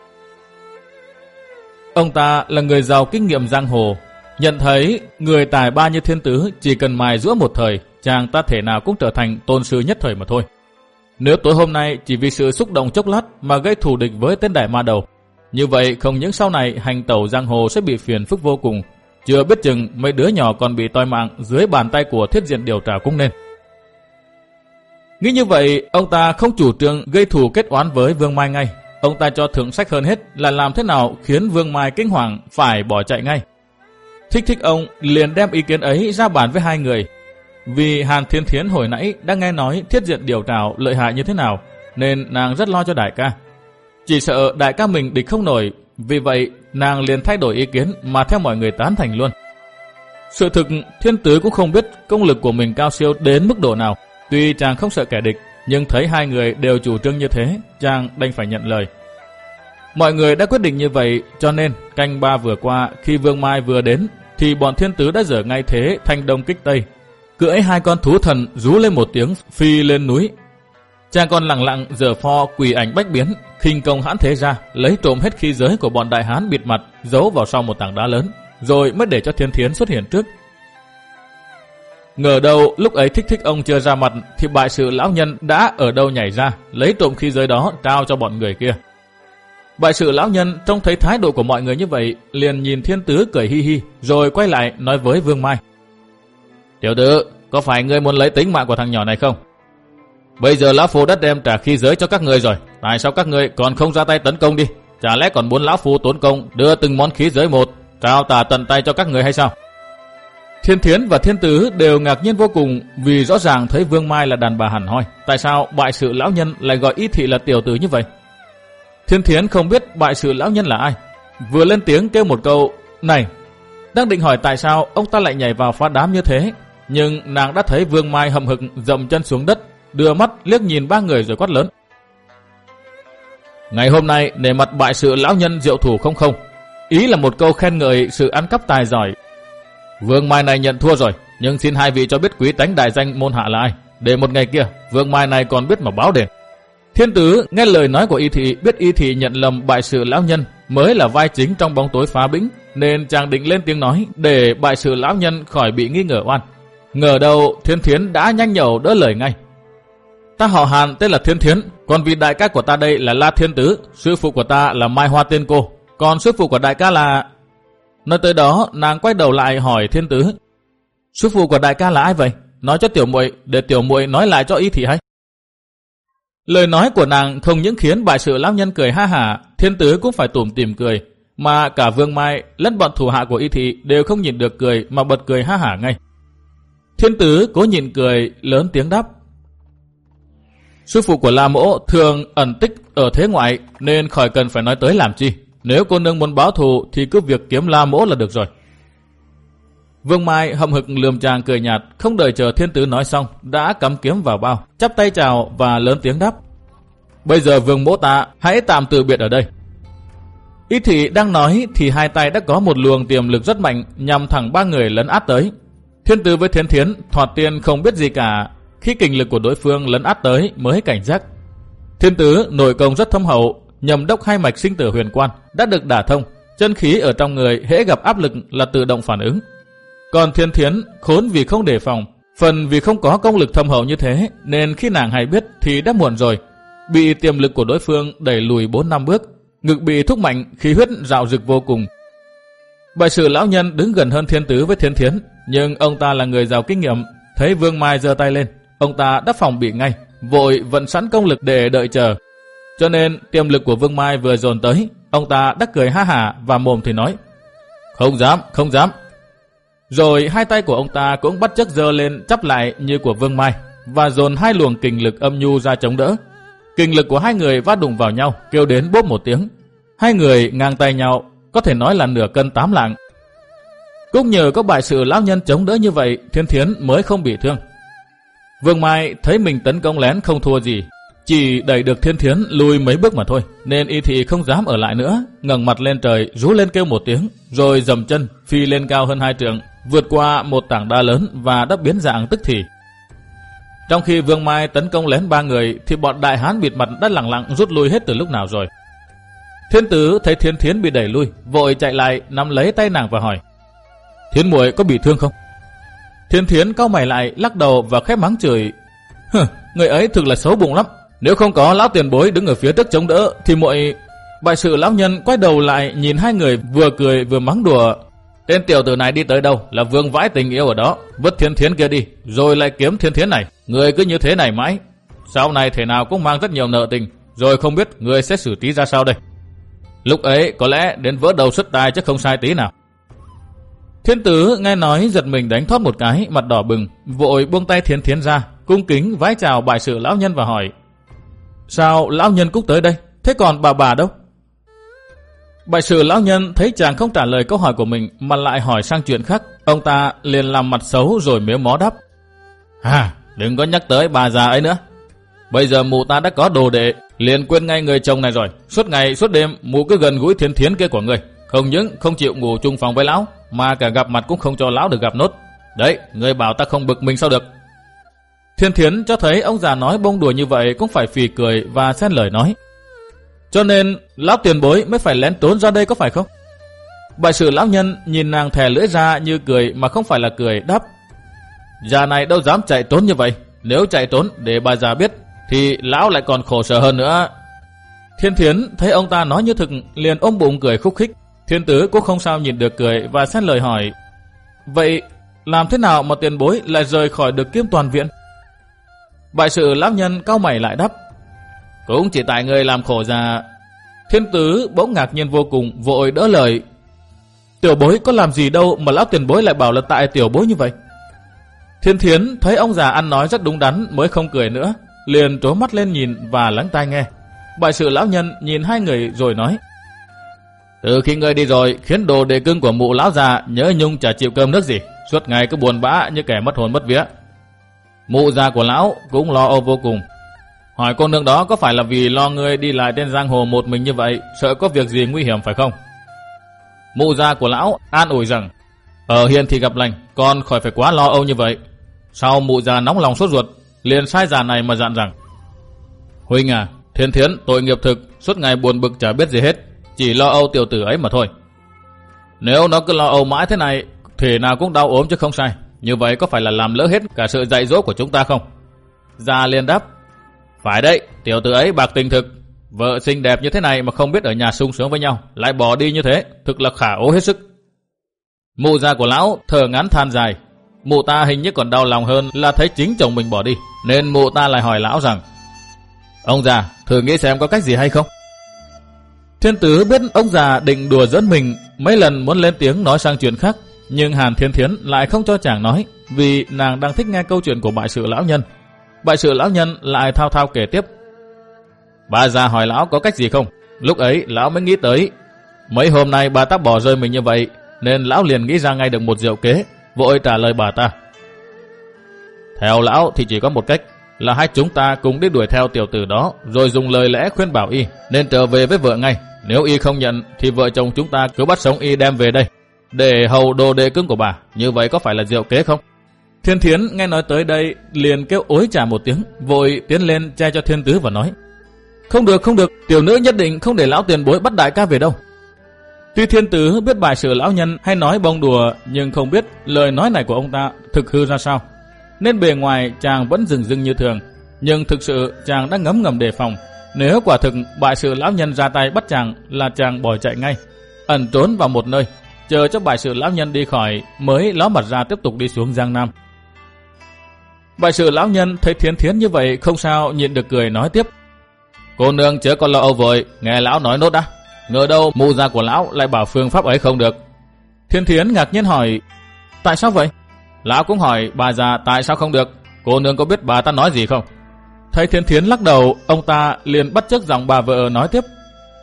Ông ta là người giàu kinh nghiệm giang hồ, nhận thấy người tài ba như Thiên Tứ chỉ cần mài giũa một thời, chàng ta thể nào cũng trở thành tôn sư nhất thời mà thôi. Nếu tối hôm nay chỉ vì sự xúc động chốc lát mà gây thù địch với tên đại ma đầu, như vậy không những sau này hành tẩu giang hồ sẽ bị phiền phức vô cùng, chưa biết chừng mấy đứa nhỏ còn bị toi mạng dưới bàn tay của Thiết Diện Điều Trảo cũng nên. Nghĩ như vậy, ông ta không chủ trương gây thù kết oán với Vương Mai ngay. Ông ta cho thượng sách hơn hết là làm thế nào khiến Vương Mai kinh hoàng phải bỏ chạy ngay. Thích Thích ông liền đem ý kiến ấy ra bàn với hai người. Vì Hàn Thiên Thiến hồi nãy đã nghe nói Thiết Diện Điều Trảo lợi hại như thế nào, nên nàng rất lo cho đại ca. Chỉ sợ đại ca mình địch không nổi, vì vậy nàng liền thay đổi ý kiến mà theo mọi người tán thành luôn. Sự thực Thiên Tứ cũng không biết công lực của mình cao siêu đến mức độ nào. Tuy chàng không sợ kẻ địch, nhưng thấy hai người đều chủ trương như thế, chàng đành phải nhận lời. Mọi người đã quyết định như vậy, cho nên canh ba vừa qua, khi Vương Mai vừa đến, thì bọn Thiên Tứ đã dở ngay thế thanh đông kích tây, cưỡi hai con thú thần rú lên một tiếng phi lên núi. Chàng còn lặng lặng giở pho quỷ ảnh bách biến, khinh công hãn thế ra, lấy trộm hết khí giới của bọn đại hán bịt mặt, giấu vào sau một tảng đá lớn, rồi mới để cho Thiên Thiến xuất hiện trước. Ngờ đâu lúc ấy Thích Thích ông chưa ra mặt thì bại sự lão nhân đã ở đâu nhảy ra, lấy trộm khí giới đó trao cho bọn người kia. Bại sự lão nhân trông thấy thái độ của mọi người như vậy, liền nhìn Thiên Tứ cười hi hi, rồi quay lại nói với Vương Mai: Tiểu tử, có phải ngươi muốn lấy tính mạng của thằng nhỏ này không? Bây giờ lão phu đã đem trả khí giới cho các ngươi rồi, tại sao các ngươi còn không ra tay tấn công đi? Chả lẽ còn muốn lão phu tốn công đưa từng món khí giới một, trao tả tận tay cho các ngươi hay sao? Thiên Thiến và Thiên Tứ đều ngạc nhiên vô cùng, vì rõ ràng thấy Vương Mai là đàn bà hẳn hoi, tại sao bại sự lão nhân lại gọi Y Thị là tiểu tử như vậy? Thiên Thiến không biết bại sự lão nhân là ai, vừa lên tiếng kêu một câu này, đang định hỏi tại sao ông ta lại nhảy vào phá đám như thế, nhưng nàng đã thấy Vương Mai hậm hực dậm chân xuống đất, đưa mắt liếc nhìn ba người rồi quát lớn: Ngày hôm nay để mặt bại sự lão nhân diệu thủ không không, ý là một câu khen ngợi sự ăn cắp tài giỏi. Vương Mai này nhận thua rồi, nhưng xin hai vị cho biết quý tánh đại danh môn hạ là ai, để một ngày kia Vương Mai này còn biết mà báo đền. Thiên Tứ nghe lời nói của Y Thị, biết Y Thị nhận lầm bại sự lão nhân mới là vai chính trong bóng tối phá bĩnh, nên chàng định lên tiếng nói để bại sự lão nhân khỏi bị nghi ngờ oan. Ngờ đâu Thiên Thiến đã nhanh nhẩu đỡ lời ngay: Ta họ Hàn tên là Thiên Thiến, còn vị đại ca của ta đây là La Thiên Tứ, sư phụ của ta là Mai Hoa Tiên Cô, còn sư phụ của đại ca là... Nói tới đó, nàng quay đầu lại hỏi Thiên Tứ: Sư phụ của đại ca là ai vậy? Nói cho tiểu muội, để tiểu muội nói lại cho Y Thị hay. Lời nói của nàng không những khiến bại sự lão nhân cười ha hả, Thiên Tứ cũng phải tủm tỉm cười, mà cả Vương Mai lẫn bọn thủ hạ của Y Thị đều không nhìn được cười mà bật cười ha hả ngay. Thiên Tứ cố nhịn cười, lớn tiếng đáp: Sư phụ của La Mỗ thường ẩn tích ở thế ngoại, nên khỏi cần phải nói tới làm chi. Nếu cô nương muốn báo thù thì cứ việc kiếm La Mỗ là được rồi. Vương Mai hậm hực lườm chàng cười nhạt, không đợi chờ Thiên Tứ nói xong đã cắm kiếm vào bao, chắp tay chào và lớn tiếng đáp: Bây giờ Vương Mỗ ta hãy tạm từ biệt ở đây. Y Thị đang nói thì hai tay đã có một luồng tiềm lực rất mạnh nhằm thẳng ba người lấn át tới. Thiên Tứ với Thiên Thiến thoạt tiên không biết gì cả, khi kình lực của đối phương lấn át tới mới cảnh giác. Thiên Tứ nội công rất thâm hậu, nhầm đốc hai mạch sinh tử huyền quan đã được đả thông, chân khí ở trong người hễ gặp áp lực là tự động phản ứng. Còn Thiên Thiến khốn vì không đề phòng, phần vì không có công lực thâm hậu như thế, nên khi nàng hay biết thì đã muộn rồi, bị tiềm lực của đối phương đẩy lùi bốn năm bước, ngực bị thúc mạnh, khí huyết rạo rực vô cùng. Bại sự lão nhân đứng gần hơn Thiên Tứ với Thiên Thiến, nhưng ông ta là người giàu kinh nghiệm, thấy Vương Mai giơ tay lên, ông ta đã phòng bị ngay, vội vận sẵn công lực để đợi chờ. Cho nên tiềm lực của Vương Mai vừa dồn tới, ông ta đã cười ha hả và mồm thì nói: Không dám, không dám. Rồi hai tay của ông ta cũng bắt chước giơ lên chắp lại như của Vương Mai, và dồn hai luồng kình lực âm nhu ra chống đỡ. Kình lực của hai người va đụng vào nhau, kêu đến bốp một tiếng. Hai người ngang tay nhau, có thể nói là nửa cân tám lạng. Cũng nhờ có bại sự lão nhân chống đỡ như vậy, Thiên Thiến mới không bị thương. Vương Mai thấy mình tấn công lén không thua gì, chỉ đẩy được Thiên Thiến lùi mấy bước mà thôi, nên y thị không dám ở lại nữa, ngẩng mặt lên trời rú lên kêu một tiếng, rồi dầm chân phi lên cao hơn hai trượng, vượt qua một tảng đá lớn và đã biến dạng tức thì. Trong khi Vương Mai tấn công lén ba người thì bọn đại hán bịt mặt đã lẳng lặng rút lui hết từ lúc nào rồi. Thiên Tứ thấy Thiên Thiến bị đẩy lui, vội chạy lại nắm lấy tay nàng và hỏi: Thiến muội có bị thương không? Thiên Thiến cau mày lại, lắc đầu và khép mắng chửi: Hừ, người ấy thực là xấu bụng lắm. Nếu không có lão tiền bối đứng ở phía trước chống đỡ thì muội... Bại sự lão nhân quay đầu lại nhìn hai người, vừa cười vừa mắng đùa: Tên tiểu tử này đi tới đâu là vương vãi tình yêu ở đó, vứt Thiên Thiến kia đi, rồi lại kiếm Thiên Thiến này. Người cứ như thế này mãi, sau này thể nào cũng mang rất nhiều nợ tình, rồi không biết người sẽ xử trí ra sao đây. Lúc ấy có lẽ đến vỡ đầu sứt tai chứ không sai tí nào. Thiên Tứ nghe nói giật mình đánh thoát một cái, mặt đỏ bừng, vội buông tay Thiên Thiến ra, cung kính vái chào bại sự lão nhân và hỏi: Sao lão nhân cũng tới đây, thế còn bà bà đâu? Bại sự lão nhân thấy chàng không trả lời câu hỏi của mình mà lại hỏi sang chuyện khác, ông ta liền làm mặt xấu rồi méo mó đáp: À, đừng có nhắc tới bà già ấy nữa. Bây giờ mụ ta đã có đồ đệ, liền quên ngay người chồng này rồi. Suốt ngày suốt đêm mụ cứ gần gũi Thiên Thiến kia của người, không những không chịu ngủ chung phòng với lão, mà cả gặp mặt cũng không cho lão được gặp nốt. Đấy, người bảo ta không bực mình sao được. Thiên Thiến cho thấy ông già nói bông đùa như vậy cũng phải phì cười và xen lời nói: Cho nên lão tiền bối mới phải lén trốn ra đây có phải không? Bại sự lão nhân nhìn nàng thè lưỡi ra như cười mà không phải là cười, đáp: Già này đâu dám chạy trốn như vậy. Nếu chạy trốn để bà già biết thì lão lại còn khổ sở hơn nữa. Thiên Thiến thấy ông ta nói như thực, liền ôm bụng cười khúc khích. Thiên Tứ cũng không sao nhìn được cười và xen lời hỏi: Vậy làm thế nào mà tiền bối lại rời khỏi được Kiếm Toàn viện? Bại sự lão nhân cau mày lại đáp: Cũng chỉ tại người làm khổ già. Thiên Tứ bỗng ngạc nhiên vô cùng, vội đỡ lời: Tiểu bối có làm gì đâu mà lão tiền bối lại bảo là tại tiểu bối như vậy? Thiên Thiến thấy ông già ăn nói rất đúng đắn mới không cười nữa, liền trố mắt lên nhìn và lắng tai nghe. Bại sự lão nhân nhìn hai người rồi nói: Từ khi ngươi đi rồi, khiến đồ đệ cưng của mụ lão già nhớ nhung chả chịu cơm nước gì, suốt ngày cứ buồn bã như kẻ mất hồn mất vía. Mụ già của lão cũng lo âu vô cùng. Hỏi cô nương đó có phải là vì lo ngươi đi lại trên giang hồ một mình như vậy, sợ có việc gì nguy hiểm phải không? Mụ già của lão an ủi rằng: Ở hiền thì gặp lành, con khỏi phải quá lo âu như vậy. Sau mụ già nóng lòng sốt ruột, liền sai già này mà dặn rằng: Huynh à, Thiên Thiến tội nghiệp thực, suốt ngày buồn bực chả biết gì hết, chỉ lo âu tiểu tử ấy mà thôi. Nếu nó cứ lo âu mãi thế này, thể nào cũng đau ốm chứ không sai. Như vậy có phải là làm lỡ hết cả sự dạy dỗ của chúng ta không? Già liền đáp: Phải đấy, tiểu tử ấy bạc tình thực. Vợ xinh đẹp như thế này mà không biết ở nhà sung sướng với nhau, lại bỏ đi như thế, thực là khả ố hết sức. Mụ già của lão thở ngắn than dài. Mụ ta hình như còn đau lòng hơn là thấy chính chồng mình bỏ đi, nên mụ ta lại hỏi lão rằng: Ông già, thử nghĩ xem có cách gì hay không? Thiên Tứ biết ông già định đùa dẫn mình, mấy lần muốn lên tiếng nói sang chuyện khác, nhưng Hàn Thiên Thiến lại không cho chàng nói, vì nàng đang thích nghe câu chuyện của bại sự lão nhân. Bại sự lão nhân lại thao thao kể tiếp: Bà già hỏi lão có cách gì không? Lúc ấy lão mới nghĩ tới, mấy hôm nay bà ta bỏ rơi mình như vậy, nên lão liền nghĩ ra ngay được một diệu kế, vội trả lời bà ta: Theo lão thì chỉ có một cách, là hai chúng ta cùng đi đuổi theo tiểu tử đó, rồi dùng lời lẽ khuyên bảo y nên trở về với vợ ngay. Nếu y không nhận thì vợ chồng chúng ta cứ bắt sống y đem về đây, để hầu đồ đệ cưng của bà. Như vậy có phải là diệu kế không? Thiên Thiến nghe nói tới đây liền kêu ối chà một tiếng, vội tiến lên che cho Thiên Tứ và nói: Không được, không được, tiểu nữ nhất định không để lão tiền bối bắt đại ca về đâu. Tuy Thiên Tứ biết bài sự lão nhân hay nói bông đùa, nhưng không biết lời nói này của ông ta thực hư ra sao, nên bề ngoài chàng vẫn dừng dưng như thường, nhưng thực sự chàng đã ngấm ngầm đề phòng. Nếu quả thực bại sự lão nhân ra tay bắt chàng là chàng bỏ chạy ngay, ẩn trốn vào một nơi, chờ cho bại sự lão nhân đi khỏi mới ló mặt ra tiếp tục đi xuống Giang Nam. Bại sự lão nhân thấy Thiên Thiến như vậy không sao nhịn được cười, nói tiếp: Cô nương chớ có lo âu vội, nghe lão nói nốt đã. Ngờ đâu mụ già của lão lại bảo phương pháp ấy không được. Thiên Thiến ngạc nhiên hỏi: Tại sao vậy? Lão cũng hỏi bà già tại sao không được. Cô nương có biết bà ta nói gì không? Thấy Thiên Thiến lắc đầu, ông ta liền bắt chước giọng bà vợ nói tiếp: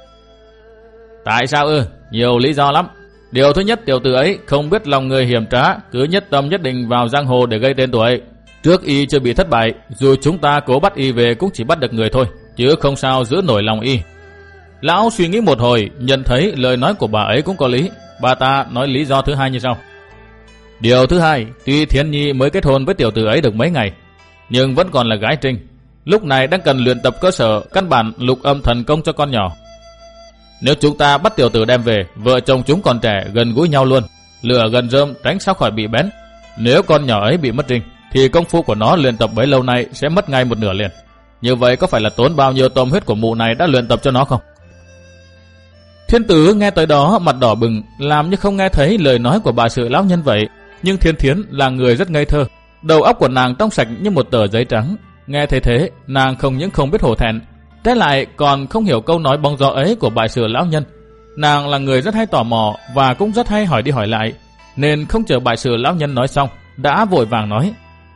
Tại sao ư? Nhiều lý do lắm. Điều thứ nhất, tiểu tử ấy không biết lòng người hiểm trá, cứ nhất tâm nhất định vào giang hồ để gây tên tuổi. Trước y chưa bị thất bại, dù chúng ta cố bắt y về cũng chỉ bắt được người thôi, chứ không sao giữ nổi lòng y. Lão suy nghĩ một hồi, nhận thấy lời nói của bà ấy cũng có lý. Bà ta nói lý do thứ hai như sau. Điều thứ hai, tuy Thiến Nhi mới kết hôn với tiểu tử ấy được mấy ngày, nhưng vẫn còn là gái trinh. Lúc này đang cần luyện tập cơ sở căn bản lục âm thần công cho con nhỏ. Nếu chúng ta bắt tiểu tử đem về, vợ chồng chúng còn trẻ, gần gũi nhau luôn, lửa gần rơm tránh sao khỏi bị bén. Nếu con nhỏ ấy bị mất trinh, thì công phu của nó luyện tập bấy lâu nay sẽ mất ngay một nửa liền. Như vậy có phải là tốn bao nhiêu tâm huyết của mụ này đã luyện tập cho nó không? Thiên tử nghe tới đó mặt đỏ bừng, làm như không nghe thấy lời nói của bà sự lão nhân vậy. Nhưng Thiên Thiến là người rất ngây thơ, đầu óc của nàng trong sạch như một tờ giấy trắng. Nghe thấy thế, nàng không những không biết hổ thẹn, trái lại còn không hiểu câu nói bóng gió ấy của bà sự lão nhân. Nàng là người rất hay tò mò và cũng rất hay hỏi đi hỏi lại, nên không chờ bà sự lão nhân nói xong, đã vội vàng nói.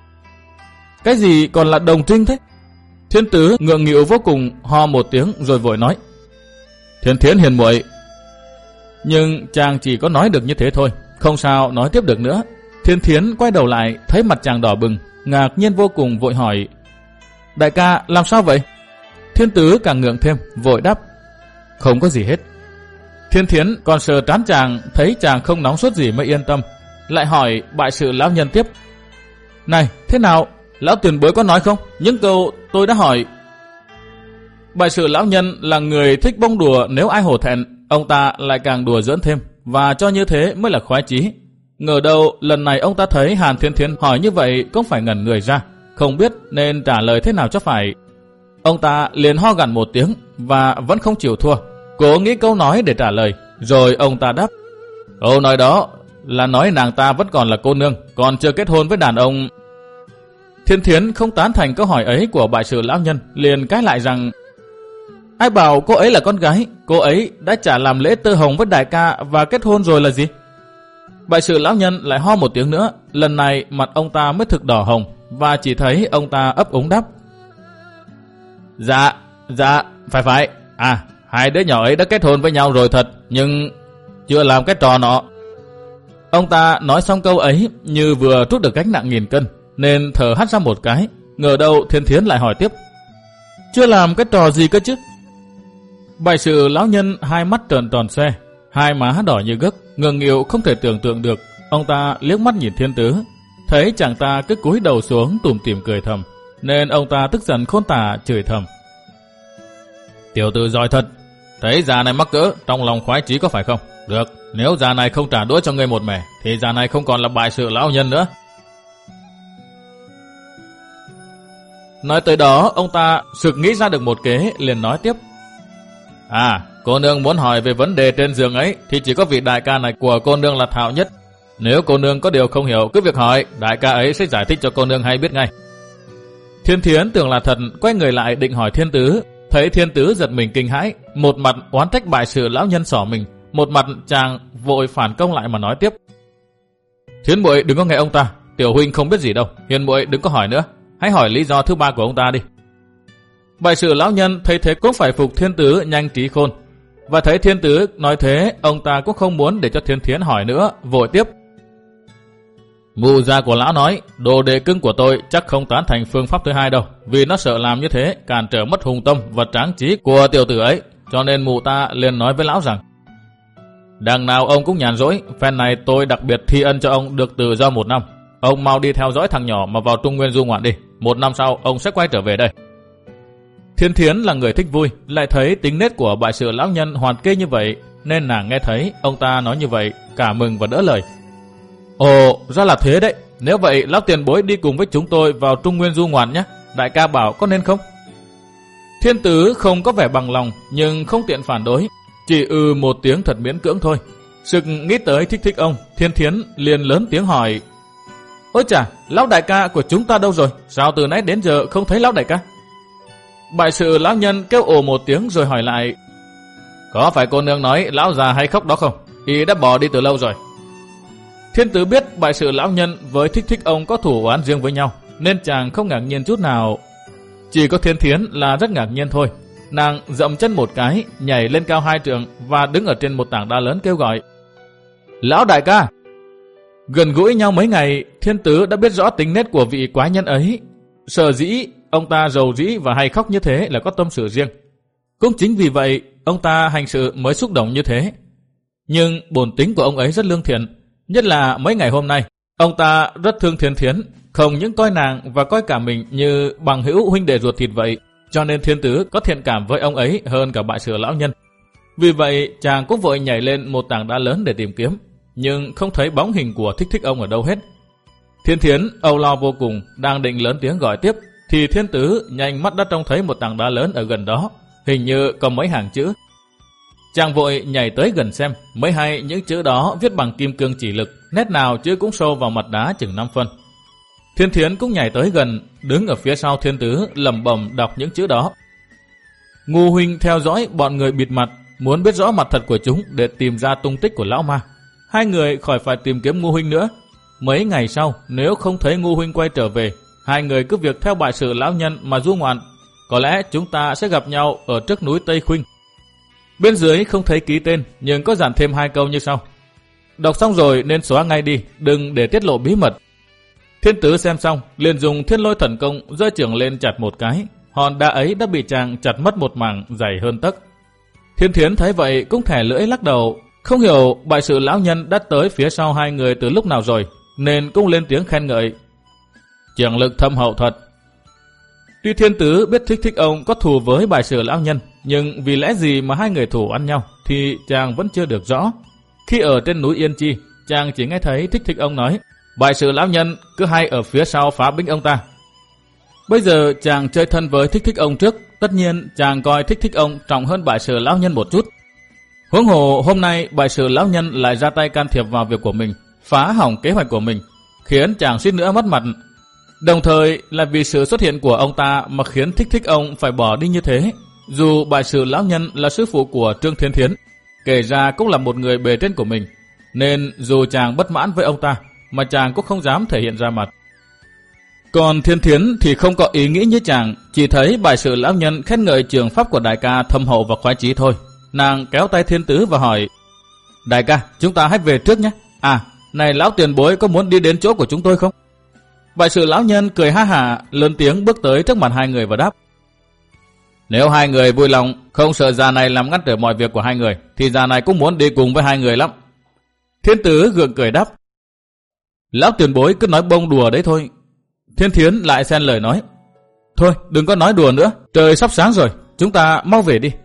Cái gì còn là đồng trinh thế? Thiên tử ngượng nghịu vô cùng, ho một tiếng rồi vội nói. Thiên Thiến hiền muội. Nhưng chàng chỉ có nói được như thế thôi, không sao nói tiếp được nữa. Thiên Thiến quay đầu lại, thấy mặt chàng đỏ bừng, ngạc nhiên vô cùng vội hỏi. Đại ca làm sao vậy? Thiên tử càng ngượng thêm, vội đáp. Không có gì hết. Thiên Thiến còn sờ trán chàng, thấy chàng không nóng sốt gì mới yên tâm, lại hỏi bại sự lão nhân tiếp. Này, thế nào? Lão tiền bối có nói không? Những câu tôi đã hỏi. Bại sự lão nhân là người thích bông đùa, nếu ai hổ thẹn, ông ta lại càng đùa giỡn thêm, và cho như thế mới là khoái chí. Ngờ đâu lần này ông ta thấy Hàn Thiên Thiến hỏi như vậy cũng phải ngẩn người ra, không biết nên trả lời thế nào cho phải. Ông ta liền ho gằn một tiếng và vẫn không chịu thua, cố nghĩ câu nói để trả lời. Rồi ông ta đáp. Câu nói đó là nói nàng ta vẫn còn là cô nương, còn chưa kết hôn với đàn ông. Thiên Thiến không tán thành câu hỏi ấy của bại sự lão nhân, liền cãi lại rằng ai bảo cô ấy là con gái, cô ấy đã chả làm lễ tơ hồng với đại ca và kết hôn rồi là gì? Bại sự lão nhân lại ho một tiếng nữa, lần này mặt ông ta mới thực đỏ hồng, và chỉ thấy ông ta ấp úng đáp. Dạ, dạ, phải phải, à, hai đứa nhỏ ấy đã kết hôn với nhau rồi thật, nhưng chưa làm cái trò nọ. Ông ta nói xong câu ấy như vừa trút được gánh nặng nghìn cân, nên thở hắt ra một cái. Ngờ đâu Thiên Thiến lại hỏi tiếp. Chưa làm cái trò gì cơ chứ? Bại sự lão nhân hai mắt tròn tròn xoe, hai má đỏ như gấc, ngượng nghịu không thể tưởng tượng được. Ông ta liếc mắt nhìn Thiên Tứ, thấy chàng ta cứ cúi đầu xuống tủm tỉm cười thầm, nên ông ta tức giận khôn tả chửi thầm. Tiểu tử giỏi thật, thấy già này mắc cỡ, trong lòng khoái chí có phải không? Được, nếu già này không trả đũa cho ngươi một mẻ, thì già này không còn là bại sự lão nhân nữa. Nói tới đó, ông ta sực nghĩ ra được một kế, liền nói tiếp. À, cô nương muốn hỏi về vấn đề trên giường ấy, thì chỉ có vị đại ca này của cô nương là thạo nhất. Nếu cô nương có điều không hiểu, cứ việc hỏi, đại ca ấy sẽ giải thích cho cô nương hay biết ngay. Thiên Thiến tưởng là thật, quay người lại định hỏi Thiên Tứ, thấy Thiên Tứ giật mình kinh hãi, một mặt oán trách bại sự lão nhân xỏ mình, một mặt chàng vội phản công lại mà nói tiếp. Thiến muội đừng có nghe ông ta, tiểu huynh không biết gì đâu, hiền muội đừng có hỏi nữa, hãy hỏi lý do thứ ba của ông ta đi. Bại sự lão nhân thấy thế cũng phải phục Thiên Tứ nhanh trí khôn, và thấy Thiên Tứ nói thế, ông ta cũng không muốn để cho Thiên Thiến hỏi nữa, vội tiếp. Mụ già của lão nói, đồ đệ cưng của tôi chắc không tán thành phương pháp thứ hai đâu, vì nó sợ làm như thế cản trở mất hùng tâm và tráng trí của tiểu tử ấy, cho nên mụ ta liền nói với lão rằng, đằng nào ông cũng nhàn rỗi, phen này tôi đặc biệt thi ân cho ông được tự do một năm. Ông mau đi theo dõi thằng nhỏ mà vào Trung Nguyên du ngoạn đi, một năm sau ông sẽ quay trở về đây. Thiên Thiến là người thích vui, lại thấy tính nết của bại sự lão nhân hoàn kê như vậy, nên nàng nghe thấy ông ta nói như vậy, cả mừng và đỡ lời. Ồ, ra là thế đấy, nếu vậy lão tiền bối đi cùng với chúng tôi vào Trung Nguyên du ngoạn nhé, đại ca bảo có nên không? Thiên Tứ không có vẻ bằng lòng, nhưng không tiện phản đối, chỉ ư một tiếng thật miễn cưỡng thôi. Sực nghĩ tới thích thích ông, Thiên Thiến liền lớn tiếng hỏi. Ôi chà, lão đại ca của chúng ta đâu rồi? Sao từ nãy đến giờ không thấy lão đại ca? Bại sự lão nhân kêu ồ một tiếng rồi hỏi lại. Có phải cô nương nói lão già hay khóc đó không? Y đã bỏ đi từ lâu rồi. Thiên Tứ biết bại sự lão nhân với thích thích ông có thủ oán riêng với nhau, nên chàng không ngạc nhiên chút nào. Chỉ có Thiên Thiến là rất ngạc nhiên thôi. Nàng dậm chân một cái, nhảy lên cao hai trượng và đứng ở trên một tảng đá lớn kêu gọi. Lão đại ca! Gần gũi nhau mấy ngày, Thiên Tứ đã biết rõ tính nết của vị quái nhân ấy. Sở dĩ ông ta rầu rĩ và hay khóc như thế là có tâm sự riêng. Cũng chính vì vậy, ông ta hành sự mới xúc động như thế. Nhưng bổn tính của ông ấy rất lương thiện, nhất là mấy ngày hôm nay, ông ta rất thương Thiên Thiến, không những coi nàng và coi cả mình như bằng hữu huynh đệ ruột thịt vậy, cho nên Thiên Tứ có thiện cảm với ông ấy hơn cả Bại Sử lão nhân. Vì vậy, chàng cũng vội nhảy lên một tảng đá lớn để tìm kiếm, nhưng không thấy bóng hình của Thích Thích ông ở đâu hết. Thiên Thiến âu lo vô cùng, đang định lớn tiếng gọi tiếp, thì Thiên Tứ nhanh mắt đã trông thấy một tảng đá lớn ở gần đó, hình như có mấy hàng chữ. Chàng vội nhảy tới gần xem, mới hay những chữ đó viết bằng kim cương chỉ lực, nét nào chữ cũng sâu vào mặt đá chừng năm phân. Thiên Thiến cũng nhảy tới gần, đứng ở phía sau Thiên Tứ lẩm bẩm đọc những chữ đó. Ngu huynh theo dõi bọn người bịt mặt, muốn biết rõ mặt thật của chúng để tìm ra tung tích của lão ma. Hai người khỏi phải tìm kiếm Ngu huynh nữa. Mấy ngày sau, nếu không thấy Ngu huynh quay trở về, hai người cứ việc theo Bại Sử lão nhân mà du ngoạn. Có lẽ chúng ta sẽ gặp nhau ở trước núi Tây Khuynh. Bên dưới không thấy ký tên, nhưng có dàn thêm hai câu như sau. Đọc xong rồi nên xóa ngay đi, đừng để tiết lộ bí mật. Thiên Tứ xem xong, liền dùng Thiên Lôi Thần Công giơ chưởng lên chặt một cái. Hòn đá ấy đã bị chàng chặt mất một mảng dày hơn tấc. Thiên Thiến thấy vậy cũng thẻ lưỡi lắc đầu, không hiểu Bại Sử lão nhân đã tới phía sau hai người từ lúc nào rồi, nên cũng lên tiếng khen ngợi. Chưởng lực thâm hậu thật. Tuy Thiên Tứ biết Thích Thích ông có thù với Bại Sử lão nhân, nhưng vì lẽ gì mà hai người thù ăn nhau thì chàng vẫn chưa được rõ. Khi ở trên núi Yên Chi, chàng chỉ nghe thấy Thích Thích ông nói, Bại Sử lão nhân cứ hay ở phía sau phá binh ông ta. Bây giờ chàng chơi thân với Thích Thích ông trước, tất nhiên chàng coi Thích Thích ông trọng hơn Bại Sử lão nhân một chút. Huống hồ hôm nay Bại Sử lão nhân lại ra tay can thiệp vào việc của mình, phá hỏng kế hoạch của mình, khiến chàng suýt nữa mất mặt. Đồng thời là vì sự xuất hiện của ông ta mà khiến Thích Thích ông phải bỏ đi như thế. Dù Bại Sử lão nhân là sư phụ của Trương Thiên Thiến, kể ra cũng là một người bề trên của mình, nên dù chàng bất mãn với ông ta, mà chàng cũng không dám thể hiện ra mặt. Còn Thiên Thiến thì không có ý nghĩ như chàng, chỉ thấy Bại Sử lão nhân khen ngợi trường pháp của đại ca thâm hậu và khoái chí thôi. Nàng kéo tay Thiên Tứ và hỏi, đại ca, chúng ta hãy về trước nhé. À, này lão tiền bối có muốn đi đến chỗ của chúng tôi không? Bại Sử lão nhân cười ha hả, lớn tiếng bước tới trước mặt hai người và đáp, nếu hai người vui lòng, không sợ già này làm ngăn trở mọi việc của hai người, thì già này cũng muốn đi cùng với hai người lắm. Thiên Tứ gượng cười đáp, lão tiền bối cứ nói bông đùa đấy thôi. Thiên Thiến lại xen lời nói, thôi đừng có nói đùa nữa, trời sắp sáng rồi, chúng ta mau về đi.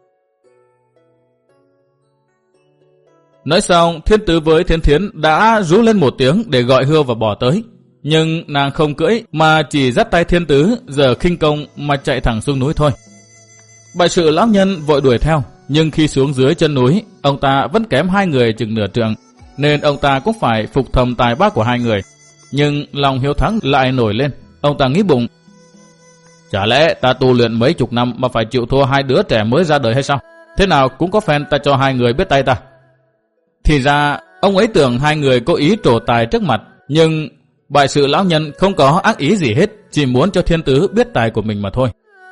Nói xong, Thiên Tứ với Thiên Thiến đã rú lên một tiếng để gọi hươu và bỏ tới. Nhưng nàng không cưỡi mà chỉ dắt tay Thiên Tứ giờ khinh công mà chạy thẳng xuống núi thôi. Bại Sử lão nhân vội đuổi theo, nhưng khi xuống dưới chân núi, ông ta vẫn kém hai người chừng nửa trượng, nên ông ta cũng phải phục thầm tài ba của hai người. Nhưng lòng hiếu thắng lại nổi lên, ông ta nghĩ bụng, chả lẽ ta tu luyện mấy chục năm mà phải chịu thua hai đứa trẻ mới ra đời hay sao? Thế nào cũng có phen ta cho hai người biết tay ta. Thì ra ông ấy tưởng hai người có ý trổ tài trước mặt, nhưng Bại Sử lão nhân không có ác ý gì hết, chỉ muốn cho Thiên Tứ biết tài của mình mà thôi.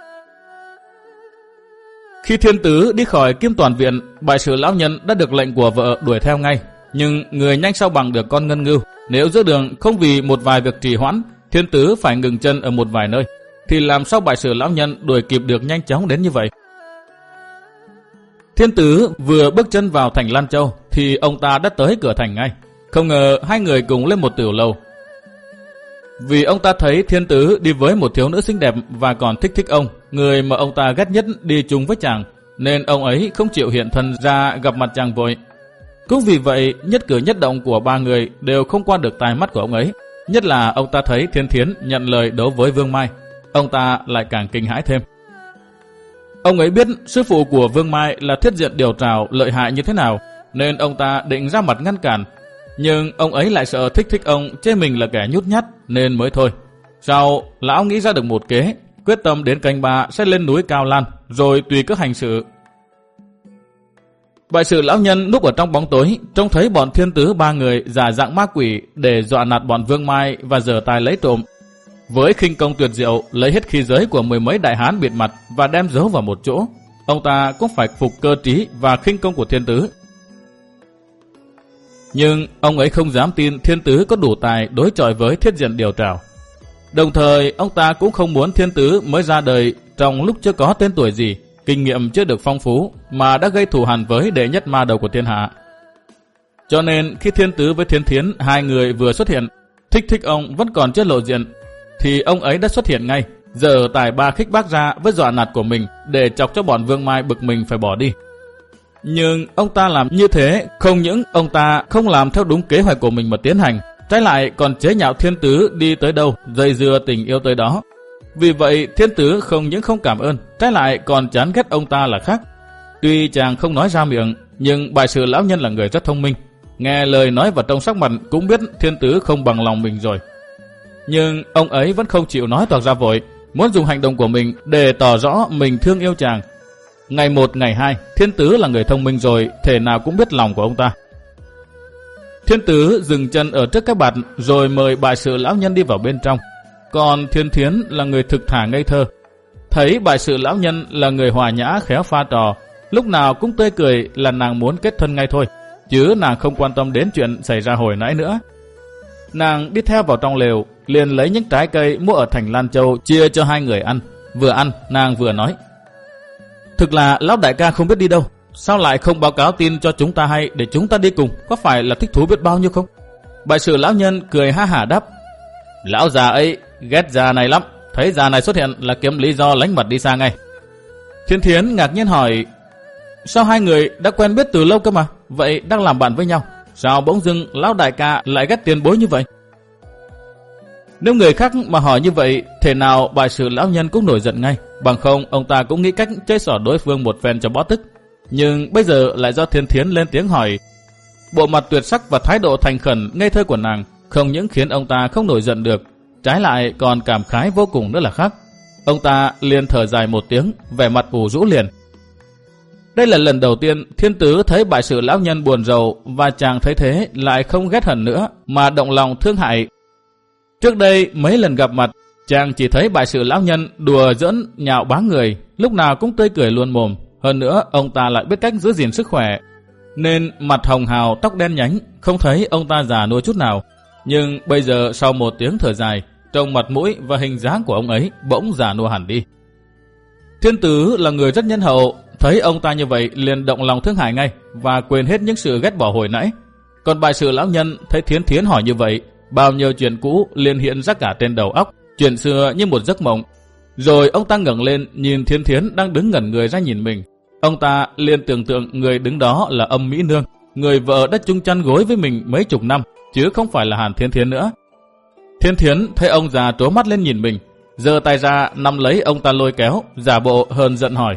Khi Thiên Tứ đi khỏi Kim Toàn viện, Bại Sử lão nhân đã được lệnh của vợ đuổi theo ngay, nhưng người nhanh sao bằng được con ngân ngưu. Nếu giữa đường không vì một vài việc trì hoãn, Thiên Tứ phải ngừng chân ở một vài nơi, thì làm sao Bại Sử lão nhân đuổi kịp được nhanh chóng đến như vậy? Thiên Tứ vừa bước chân vào thành Lan Châu thì ông ta đã tới cửa thành ngay. Không ngờ hai người cùng lên một tiểu lầu. Vì ông ta thấy Thiên Tứ đi với một thiếu nữ xinh đẹp và còn thích thích ông, người mà ông ta ghét nhất đi chung với chàng, nên ông ấy không chịu hiện thân ra gặp mặt chàng vội. Cũng vì vậy, nhất cử nhất động của ba người đều không qua được tai mắt của ông ấy. Nhất là ông ta thấy Thiên Thiến nhận lời đấu với Vương Mai, ông ta lại càng kinh hãi thêm. Ông ấy biết sư phụ của Vương Mai là Thiết Diện Điều Trảo lợi hại như thế nào, nên ông ta định ra mặt ngăn cản. Nhưng ông ấy lại sợ thích thích ông chê mình là kẻ nhút nhát nên mới thôi. Sau, lão nghĩ ra được một kế, quyết tâm đến canh ba sẽ lên núi Cao Lan, rồi tùy cứ hành sự. Bại Sử lão nhân núp ở trong bóng tối, trông thấy bọn Thiên Tứ ba người giả dạng ma quỷ để dọa nạt bọn Vương Mai và giở tài lấy trộm. Với khinh công tuyệt diệu, lấy hết khí giới của mười mấy đại hán bịt mặt và đem giấu vào một chỗ, ông ta cũng phải phục cơ trí và khinh công của Thiên Tứ. Nhưng ông ấy không dám tin Thiên Tứ có đủ tài đối chọi với Thiết Diện Điều Trảo. Đồng thời ông ta cũng không muốn Thiên Tứ mới ra đời trong lúc chưa có tên tuổi gì, kinh nghiệm chưa được phong phú mà đã gây thù hằn với đệ nhất ma đầu của thiên hạ. Cho nên khi Thiên Tứ với Thiên Thiến hai người vừa xuất hiện, Thích Thích ông vẫn còn chưa lộ diện, thì ông ấy đã xuất hiện ngay, giở tài ba khích bác ra với dọa nạt của mình để chọc cho bọn Vương Mai bực mình phải bỏ đi. Nhưng ông ta làm như thế, không những ông ta không làm theo đúng kế hoạch của mình mà tiến hành, trái lại còn chế nhạo Thiên Tứ đi tới đâu, dây dưa tình yêu tới đó. Vì vậy Thiên Tứ không những không cảm ơn, trái lại còn chán ghét ông ta là khác. Tuy chàng không nói ra miệng, nhưng Bại Sự lão nhân là người rất thông minh, nghe lời nói và trong sắc mặt cũng biết Thiên Tứ không bằng lòng mình rồi. Nhưng ông ấy vẫn không chịu nói toạc ra vội, muốn dùng hành động của mình để tỏ rõ mình thương yêu chàng. Ngày một ngày hai, Thiên Tứ là người thông minh rồi, thể nào cũng biết lòng của ông ta. Thiên Tứ dừng chân ở trước cái bạt rồi mời Bại Sự lão nhân đi vào bên trong. Còn Thiên Thiến là người thực thà ngây thơ, thấy Bại Sự lão nhân là người hòa nhã khéo pha trò, lúc nào cũng tươi cười là nàng muốn kết thân ngay thôi, chứ nàng không quan tâm đến chuyện xảy ra hồi nãy nữa. Nàng đi theo vào trong lều, liền lấy những trái cây mua ở thành Lan Châu chia cho hai người ăn. Vừa ăn, nàng vừa nói: thực là lão đại ca không biết đi đâu, sao lại không báo cáo tin cho chúng ta hay để chúng ta đi cùng, có phải là thích thú biết bao nhiêu không? Bại Sự lão nhân cười ha hả đáp: lão già ấy ghét già này lắm, thấy già này xuất hiện là kiếm lý do lánh mặt đi xa ngay. Thiên Thiến ngạc nhiên hỏi: sao hai người đã quen biết từ lâu cơ mà, vậy đang làm bạn với nhau, sao bỗng dưng lão đại ca lại ghét tiền bối như vậy? Nếu người khác mà hỏi như vậy, thể nào Bại Sự lão nhân cũng nổi giận ngay, bằng không ông ta cũng nghĩ cách chơi xỏ đối phương một phen cho bó tức. Nhưng bây giờ lại do Thiên Thiến lên tiếng hỏi, bộ mặt tuyệt sắc và thái độ thành khẩn ngây thơ của nàng không những khiến ông ta không nổi giận được, trái lại còn cảm khái vô cùng nữa là khác. Ông ta liền thở dài một tiếng, vẻ mặt ủ rũ liền. Đây là lần đầu tiên Thiên Tứ thấy Bại Sự lão nhân buồn rầu, và chàng thấy thế lại không ghét hận nữa mà động lòng thương hại. Trước đây mấy lần gặp mặt, chàng chỉ thấy Bại Sự lão nhân đùa giỡn nhạo báng người, lúc nào cũng tươi cười luôn mồm. Hơn nữa ông ta lại biết cách giữ gìn sức khỏe, nên mặt hồng hào tóc đen nhánh, không thấy ông ta già nua chút nào. Nhưng bây giờ sau một tiếng thở dài, trông mặt mũi và hình dáng của ông ấy bỗng già nua hẳn đi. Thiên Tứ là người rất nhân hậu, thấy ông ta như vậy liền động lòng thương hại ngay và quên hết những sự ghét bỏ hồi nãy. Còn Bại Sự lão nhân thấy Thiên Thiến hỏi như vậy, bao nhiêu chuyện cũ liền hiện ra cả trên đầu óc, chuyện xưa như một giấc mộng. Rồi ông ta ngẩng lên nhìn Thiên Thiến đang đứng ngẩn người ra nhìn mình. Ông ta liền tưởng tượng người đứng đó là Âm Mỹ Nương, người vợ đã chung chăn gối với mình mấy chục năm, chứ không phải là Hàn Thiên Thiến nữa. Thiên Thiến thấy ông già trố mắt lên nhìn mình, giơ tay ra nắm lấy ông ta lôi kéo, giả bộ hờn giận hỏi: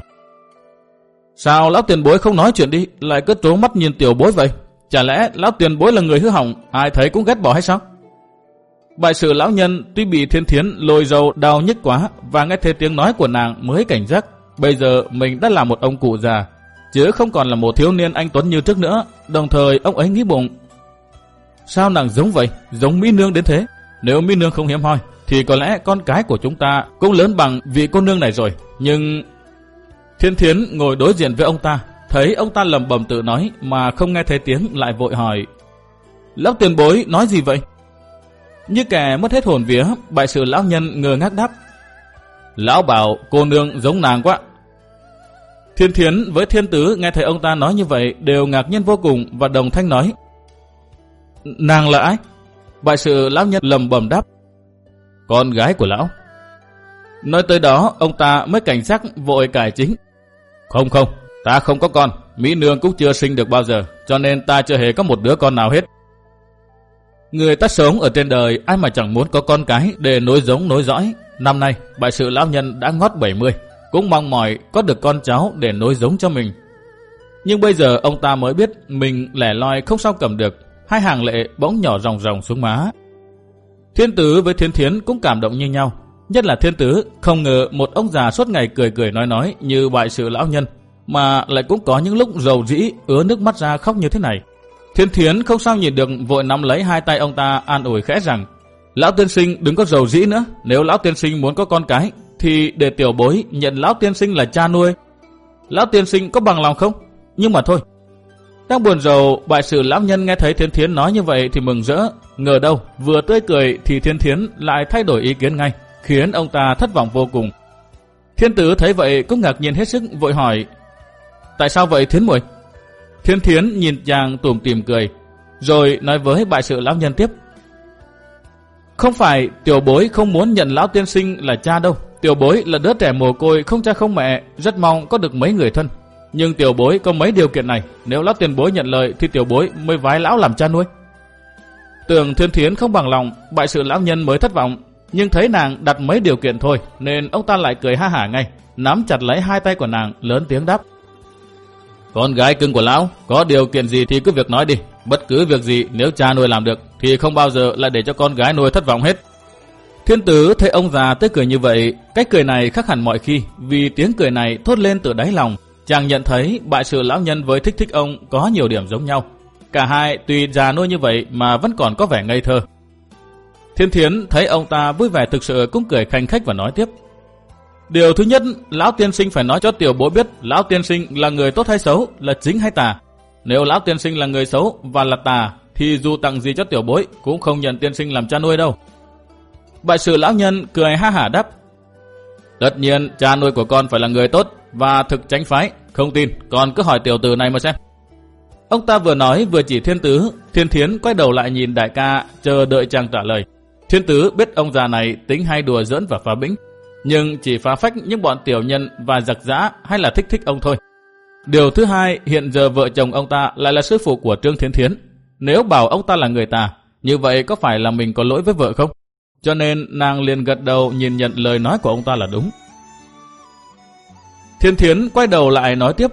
sao lão tiền bối không nói chuyện đi, lại cứ trố mắt nhìn tiểu bối vậy? Chả lẽ lão tiền bối là người hư hỏng, ai thấy cũng ghét bỏ hay sao? Bại Sự lão nhân tuy bị Thiên Thiến lôi râu đau nhức quá, và nghe thấy tiếng nói của nàng mới cảnh giác, bây giờ mình đã là một ông cụ già, chứ không còn là một thiếu niên anh tuấn như trước nữa. Đồng thời ông ấy nghĩ bụng: sao nàng giống vậy, giống Mỹ Nương đến thế? Nếu Mỹ Nương không hiếm hoi, thì có lẽ con cái của chúng ta cũng lớn bằng vị cô nương này rồi. Nhưng Thiên Thiến ngồi đối diện với ông ta, thấy ông ta lẩm bẩm tự nói mà không nghe thấy tiếng, lại vội hỏi: lão tiền bối nói gì vậy? Như kẻ mất hết hồn vía, Bại Sự lão nhân ngơ ngác đáp: lão bảo cô nương giống nàng quá. Thiên Thiến với Thiên Tứ nghe thấy ông ta nói như vậy đều ngạc nhiên vô cùng và đồng thanh nói: nàng là ai? Bại Sự lão nhân lẩm bẩm đáp: con gái của lão. Nói tới đó ông ta mới cảnh giác vội cải chính: không không, ta không có con, Mỹ Nương cũng chưa sinh được bao giờ, cho nên ta chưa hề có một đứa con nào hết. Người ta sống ở trên đời ai mà chẳng muốn có con cái để nối giống nối dõi. Năm nay Bại Sự lão nhân đã ngót bảy mươi, cũng mong mỏi có được con cháu để nối giống cho mình. Nhưng bây giờ ông ta mới biết mình lẻ loi không sao cầm được, hai hàng lệ bỗng nhỏ ròng ròng xuống má. Thiên Tứ với Thiên Thiến cũng cảm động như nhau, nhất là Thiên Tứ không ngờ một ông già suốt ngày cười cười nói nói như Bại Sự lão nhân mà lại cũng có những lúc rầu rĩ ứa nước mắt ra khóc như thế này. Thiên Thiến không sao nhìn được, vội nắm lấy hai tay ông ta an ủi khẽ rằng: lão tiên sinh đừng có rầu rĩ nữa, nếu lão tiên sinh muốn có con cái thì để tiểu bối nhận lão tiên sinh là cha nuôi. Lão tiên sinh có bằng lòng không? Nhưng mà thôi. Đang buồn rầu, bại sự lão nhân nghe thấy Thiên Thiến nói như vậy thì mừng rỡ. Ngờ đâu, vừa tươi cười thì Thiên Thiến lại thay đổi ý kiến ngay, khiến ông ta thất vọng vô cùng. Thiên Tứ thấy vậy cũng ngạc nhiên hết sức, vội hỏi: tại sao vậy Thiến muội? Thiên Thiến nhìn chàng tủm tỉm cười, rồi nói với bại sự lão nhân tiếp: không phải tiểu bối không muốn nhận lão tiên sinh là cha đâu. Tiểu bối là đứa trẻ mồ côi không cha không mẹ, rất mong có được mấy người thân. Nhưng tiểu bối có mấy điều kiện này, nếu lão tiền bối nhận lời thì tiểu bối mới vái lão làm cha nuôi. Tưởng Thiên Thiến không bằng lòng, bại sự lão nhân mới thất vọng, nhưng thấy nàng đặt mấy điều kiện thôi nên ông ta lại cười ha hả ngay, nắm chặt lấy hai tay của nàng, lớn tiếng đáp: con gái cưng của lão, có điều kiện gì thì cứ việc nói đi. Bất cứ việc gì nếu cha nuôi làm được thì không bao giờ lại để cho con gái nuôi thất vọng hết. Thiên Tứ thấy ông già tới cười như vậy, cách cười này khác hẳn mọi khi, vì tiếng cười này thốt lên từ đáy lòng. Chàng nhận thấy bại sự lão nhân với Thích Thích ông có nhiều điểm giống nhau. Cả hai tuy già nuôi như vậy mà vẫn còn có vẻ ngây thơ. Thiên Thiến thấy ông ta vui vẻ thực sự cũng cười khanh khách và nói tiếp: điều thứ nhất, lão tiên sinh phải nói cho tiểu bối biết lão tiên sinh là người tốt hay xấu, là chính hay tà. Nếu lão tiên sinh là người xấu và là tà thì dù tặng gì cho tiểu bối cũng không nhận tiên sinh làm cha nuôi đâu. Bại sự lão nhân cười ha hả đáp: tất nhiên cha nuôi của con phải là người tốt và thực chánh phái, không tin con cứ hỏi tiểu tử này mà xem. Ông ta vừa nói vừa chỉ Thiên Tứ. Thiên Thiến quay đầu lại nhìn đại ca, chờ đợi chàng trả lời. Thiên Tứ biết ông già này tính hay đùa giỡn và phá bĩnh, nhưng chỉ phá phách những bọn tiểu nhân và giặc giã hay là thích thích ông thôi. Điều thứ hai, hiện giờ vợ chồng ông ta lại là sư phụ của Trương Thiên Thiến. Nếu bảo ông ta là người tà, như vậy có phải là mình có lỗi với vợ không? Cho nên nàng liền gật đầu nhìn nhận lời nói của ông ta là đúng. Thiên Thiến quay đầu lại nói tiếp: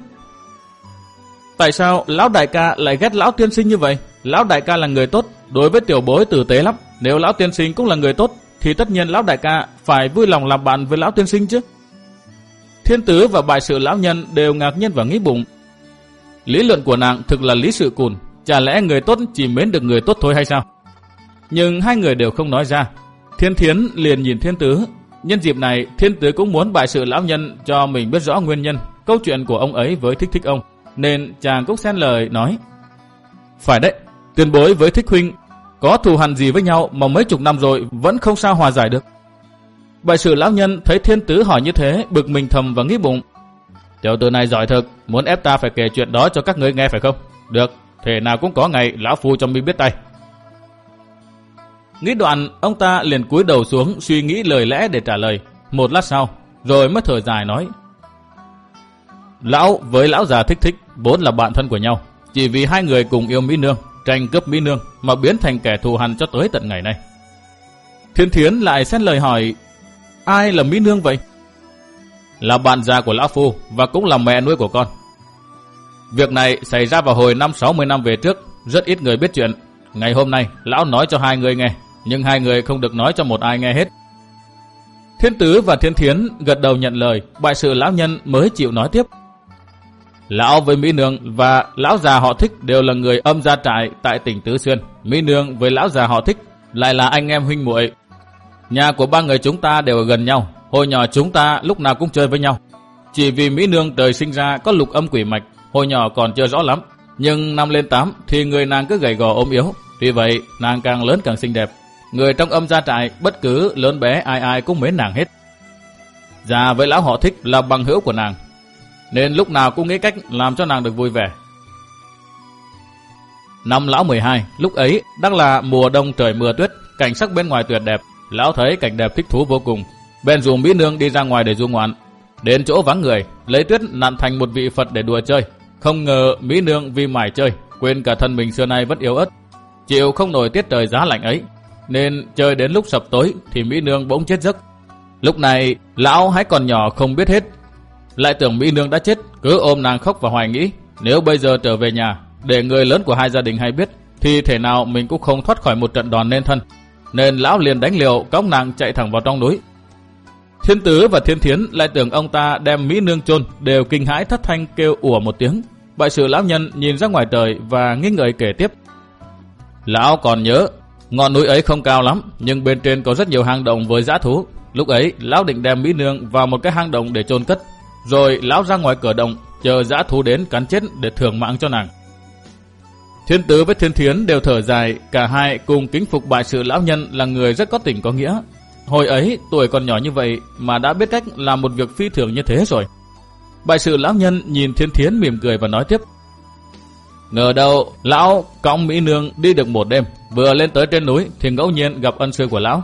tại sao lão đại ca lại ghét lão tiên sinh như vậy? Lão đại ca là người tốt, đối với tiểu bối tử tế lắm. Nếu lão tiên sinh cũng là người tốt thì tất nhiên lão đại ca phải vui lòng làm bạn với lão tiên sinh chứ. Thiên Tứ và bại sự lão nhân đều ngạc nhiên và nghĩ bụng: lý luận của nàng thực là lý sự cùn, chả lẽ người tốt chỉ mến được người tốt thôi hay sao? Nhưng hai người đều không nói ra. Thiên Thiến liền nhìn Thiên Tứ. Nhân dịp này, Thiên Tứ cũng muốn bại sự lão nhân cho mình biết rõ nguyên nhân câu chuyện của ông ấy với Thích Thích ông, nên chàng cũng xen lời nói: phải đấy, tiền bối với Thích huynh có thù hằn gì với nhau mà mấy chục năm rồi vẫn không sao hòa giải được. Bại sự lão nhân thấy Thiên Tứ hỏi như thế, bực mình thầm và nghĩ bụng: tiểu tử này giỏi thực, muốn ép ta phải kể chuyện đó cho các ngươi nghe phải không? Được, thể nào cũng có ngày lão phu cho mình biết tay. Nghĩ đoạn, ông ta liền cúi đầu xuống suy nghĩ lời lẽ để trả lời. Một lát sau, rồi mới thở dài nói: lão với lão già Thích Thích vốn là bạn thân của nhau, chỉ vì hai người cùng yêu mỹ nương, tranh cướp mỹ nương mà biến thành kẻ thù hằn cho tới tận ngày nay. Thiên Thiến lại xen lời hỏi: ai là mỹ nương vậy? Là bạn già của lão phu và cũng là mẹ nuôi của con. Việc này xảy ra vào hồi năm sáu mươi năm về trước, rất ít người biết chuyện. Ngày hôm nay lão nói cho hai người nghe, nhưng hai người không được nói cho một ai nghe hết. Thiên Tứ và Thiên Thiến gật đầu nhận lời. Bại sự lão nhân mới chịu nói tiếp: lão với mỹ nương và lão già họ Thích đều là người âm gia trại tại tỉnh Tứ Xuyên. Mỹ nương với lão già họ Thích lại là anh em huynh muội. Nhà của ba người chúng ta đều ở gần nhau, hồi nhỏ chúng ta lúc nào cũng chơi với nhau. Chỉ vì mỹ nương trời sinh ra có lục âm quỷ mạch, hồi nhỏ còn chưa rõ lắm, nhưng năm lên tám thì người nàng cứ gầy gò ốm yếu. Vì vậy nàng càng lớn càng xinh đẹp. Người trong âm gia trại bất cứ lớn bé ai ai cũng mến nàng hết. Già với lão họ Thích là bằng hữu của nàng, nên lúc nào cũng nghĩ cách làm cho nàng được vui vẻ. Năm lão mười hai, lúc ấy đang là mùa đông trời mưa tuyết, cảnh sắc bên ngoài tuyệt đẹp. Lão thấy cảnh đẹp thích thú vô cùng, bèn rủ mỹ nương đi ra ngoài để du ngoạn. Đến chỗ vắng người, lấy tuyết nặn thành một vị Phật để đùa chơi. Không ngờ mỹ nương vì mải chơi quên cả thân mình xưa nay vẫn yếu ớt, chịu không nổi tiết trời giá lạnh ấy, nên chơi đến lúc sập tối thì mỹ nương bỗng chết giấc. Lúc này lão hãy còn nhỏ không biết hết, lại tưởng mỹ nương đã chết, cứ ôm nàng khóc và hoài nghĩ nếu bây giờ trở về nhà để người lớn của hai gia đình hay biết thì thể nào mình cũng không thoát khỏi một trận đòn nên thân. Nên lão liền đánh liều cõng nàng chạy thẳng vào trong núi. Thiên Tứ và Thiên Thiến lại tưởng ông ta đem mỹ nương chôn, đều kinh hãi thất thanh kêu ủa một tiếng. Bại sự lão nhân nhìn ra ngoài trời và nghi ngợi kể tiếp: lão còn nhớ ngọn núi ấy không cao lắm, nhưng bên trên có rất nhiều hang động với dã thú. Lúc ấy lão định đem mỹ nương vào một cái hang động để chôn cất, rồi lão ra ngoài cửa động chờ dã thú đến cắn chết để thưởng mạng cho nàng. Thiên Tứ với Thiên Thiến đều thở dài, cả hai cùng kính phục bại sự lão nhân là người rất có tình có nghĩa. Hồi ấy tuổi còn nhỏ như vậy mà đã biết cách làm một việc phi thường như thế rồi. Bại sự lão nhân nhìn Thiên Thiến mỉm cười và nói tiếp: ngờ đâu lão cõng Mỹ Nương đi được một đêm, vừa lên tới trên núi thì ngẫu nhiên gặp ân sư của lão.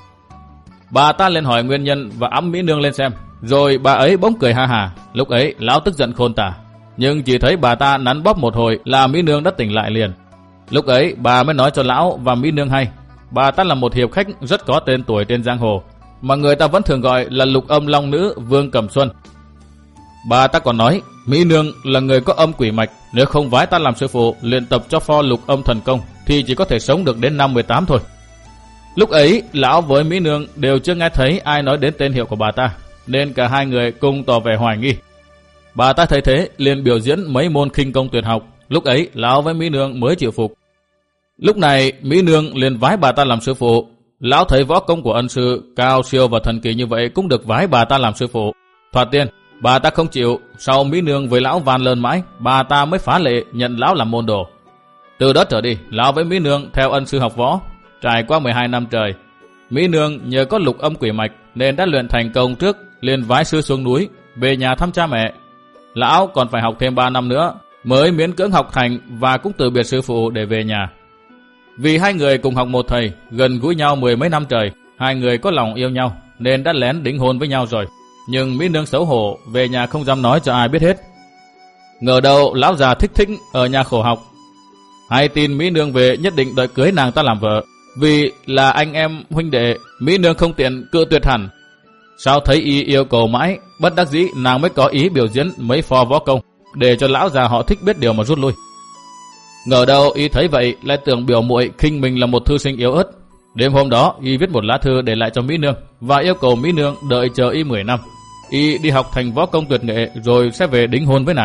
Bà ta lên hỏi nguyên nhân và ẵm Mỹ Nương lên xem, rồi bà ấy bỗng cười ha hà. Lúc ấy lão tức giận khôn tả, nhưng chỉ thấy bà ta nắn bóp một hồi là Mỹ Nương đã tỉnh lại liền. Lúc ấy bà mới nói cho lão và Mỹ Nương hay, bà ta là một hiệp khách rất có tên tuổi trên giang hồ, mà người ta vẫn thường gọi là Lục Âm Long Nữ Vương Cẩm Xuân. Bà ta còn nói Mỹ Nương là người có âm quỷ mạch, nếu không vái ta làm sư phụ luyện tập cho pho Lục Âm Thần Công thì chỉ có thể sống được đến năm mười tám thôi. Lúc ấy lão với Mỹ Nương đều chưa nghe thấy ai nói đến tên hiệu của bà ta, nên cả hai người cùng tỏ vẻ hoài nghi. Bà ta thấy thế liền biểu diễn mấy môn khinh công tuyệt học. Lúc ấy lão với Mỹ Nương mới chịu phục. Lúc này Mỹ Nương liền vái bà ta làm sư phụ. Lão thấy võ công của ân sư cao siêu và thần kỳ như vậy cũng được vái bà ta làm sư phụ. Thoạt tiên bà ta không chịu, sau Mỹ Nương với lão van lơn mãi, bà ta mới phá lệ nhận lão làm môn đồ. Từ đó trở đi lão với Mỹ Nương theo ân sư học võ. Trải qua mười hai năm trời, Mỹ Nương nhờ có lục âm quỷ mạch nên đã luyện thành công trước, liền vái sư xuống núi về nhà thăm cha mẹ. Lão còn phải học thêm ba năm nữa mới miễn cưỡng học thành và cũng từ biệt sư phụ để về nhà. Vì hai người cùng học một thầy, gần gũi nhau mười mấy năm trời, hai người có lòng yêu nhau nên đã lén đính hôn với nhau rồi. Nhưng Mỹ Nương xấu hổ về nhà không dám nói cho ai biết hết. Ngờ đâu lão già thích thích ở nhà khổ học, hay tin Mỹ Nương về nhất định đợi cưới nàng ta làm vợ. Vì là anh em huynh đệ, Mỹ Nương không tiện cự tuyệt hẳn. Sao thấy y yêu cầu mãi, bất đắc dĩ nàng mới có ý biểu diễn mấy pho võ công để cho lão già họ thích biết điều mà rút lui. Ngờ đâu y thấy vậy lại tưởng biểu muội khinh mình là một thư sinh yếu ớt. Đêm hôm đó y viết một lá thư để lại cho Mỹ Nương và yêu cầu Mỹ Nương đợi chờ y mười năm. Y đi học thành võ công tuyệt nghệ rồi sẽ về đính hôn với nàng.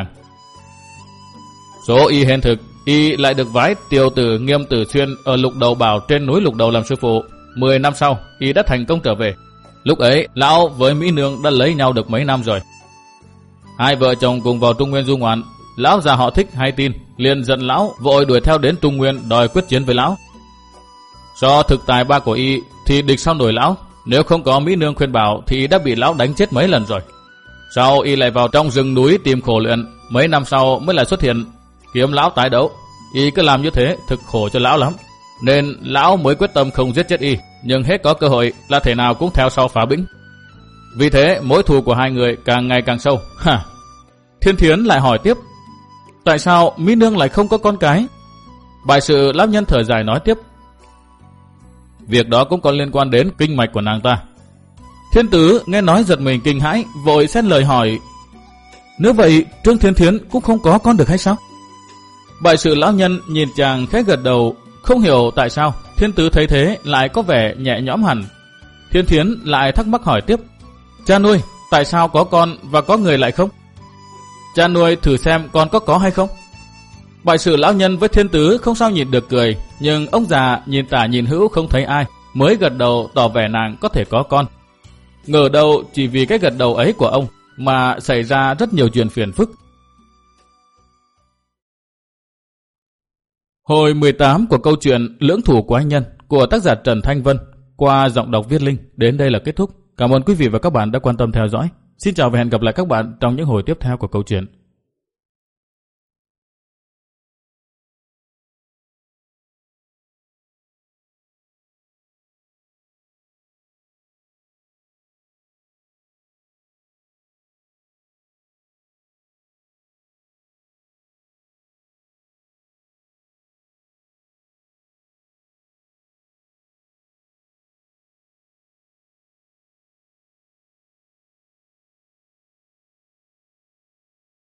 Số y hèn thực, y lại được vái tiểu tử Nghiêm Tử Xuyên ở Lục Đầu Bảo trên núi Lục Đầu làm sư phụ. Mười năm sau y đã thành công trở về. Lúc ấy lão với Mỹ Nương đã lấy nhau được mấy năm rồi. Hai vợ chồng cùng vào Trung Nguyên du ngoạn. Lão già họ thích hay tin liền giận lão, vội đuổi theo đến Trung Nguyên đòi quyết chiến với lão. Do thực tài ba của y thì địch sao nổi lão, nếu không có Mỹ Nương khuyên bảo thì y đã bị lão đánh chết mấy lần rồi. Sau y lại vào trong rừng núi tìm khổ luyện, mấy năm sau mới lại xuất hiện kiếm lão tái đấu. Y cứ làm như thế thực khổ cho lão lắm, nên lão mới quyết tâm không giết chết y, nhưng hết có cơ hội là thể nào cũng theo sau phá bĩnh. Vì thế mối thù của hai người càng ngày càng sâu. Ha. Thiên Thiến lại hỏi tiếp: tại sao Mỹ Nương lại không có con cái? Bại sự lão nhân thở dài nói tiếp: việc đó cũng có liên quan đến kinh mạch của nàng ta. Thiên Tứ nghe nói giật mình kinh hãi, vội xen lời hỏi: nếu vậy Trương Thiên Thiến cũng không có con được hay sao? Bại sự lão nhân nhìn chàng khẽ gật đầu, không hiểu tại sao Thiên Tứ thấy thế lại có vẻ nhẹ nhõm hẳn. Thiên Thiến lại thắc mắc hỏi tiếp: cha nuôi, tại sao có con và có người lại không? Cha nuôi thử xem con có có hay không? Bại sự lão nhân với Thiên Tứ không sao nhìn được cười, nhưng ông già nhìn tả nhìn hữu không thấy ai, mới gật đầu tỏ vẻ nàng có thể có con. Ngờ đâu chỉ vì cái gật đầu ấy của ông mà xảy ra rất nhiều chuyện phiền phức. Hồi mười tám của câu chuyện Lưỡng Thủ Quái Nhân của tác giả Trần Thanh Vân qua giọng đọc Viết Linh đến đây là kết thúc. Cảm ơn quý vị và các bạn đã quan tâm theo dõi. Xin chào và hẹn gặp lại các bạn trong những hồi tiếp theo của câu chuyện.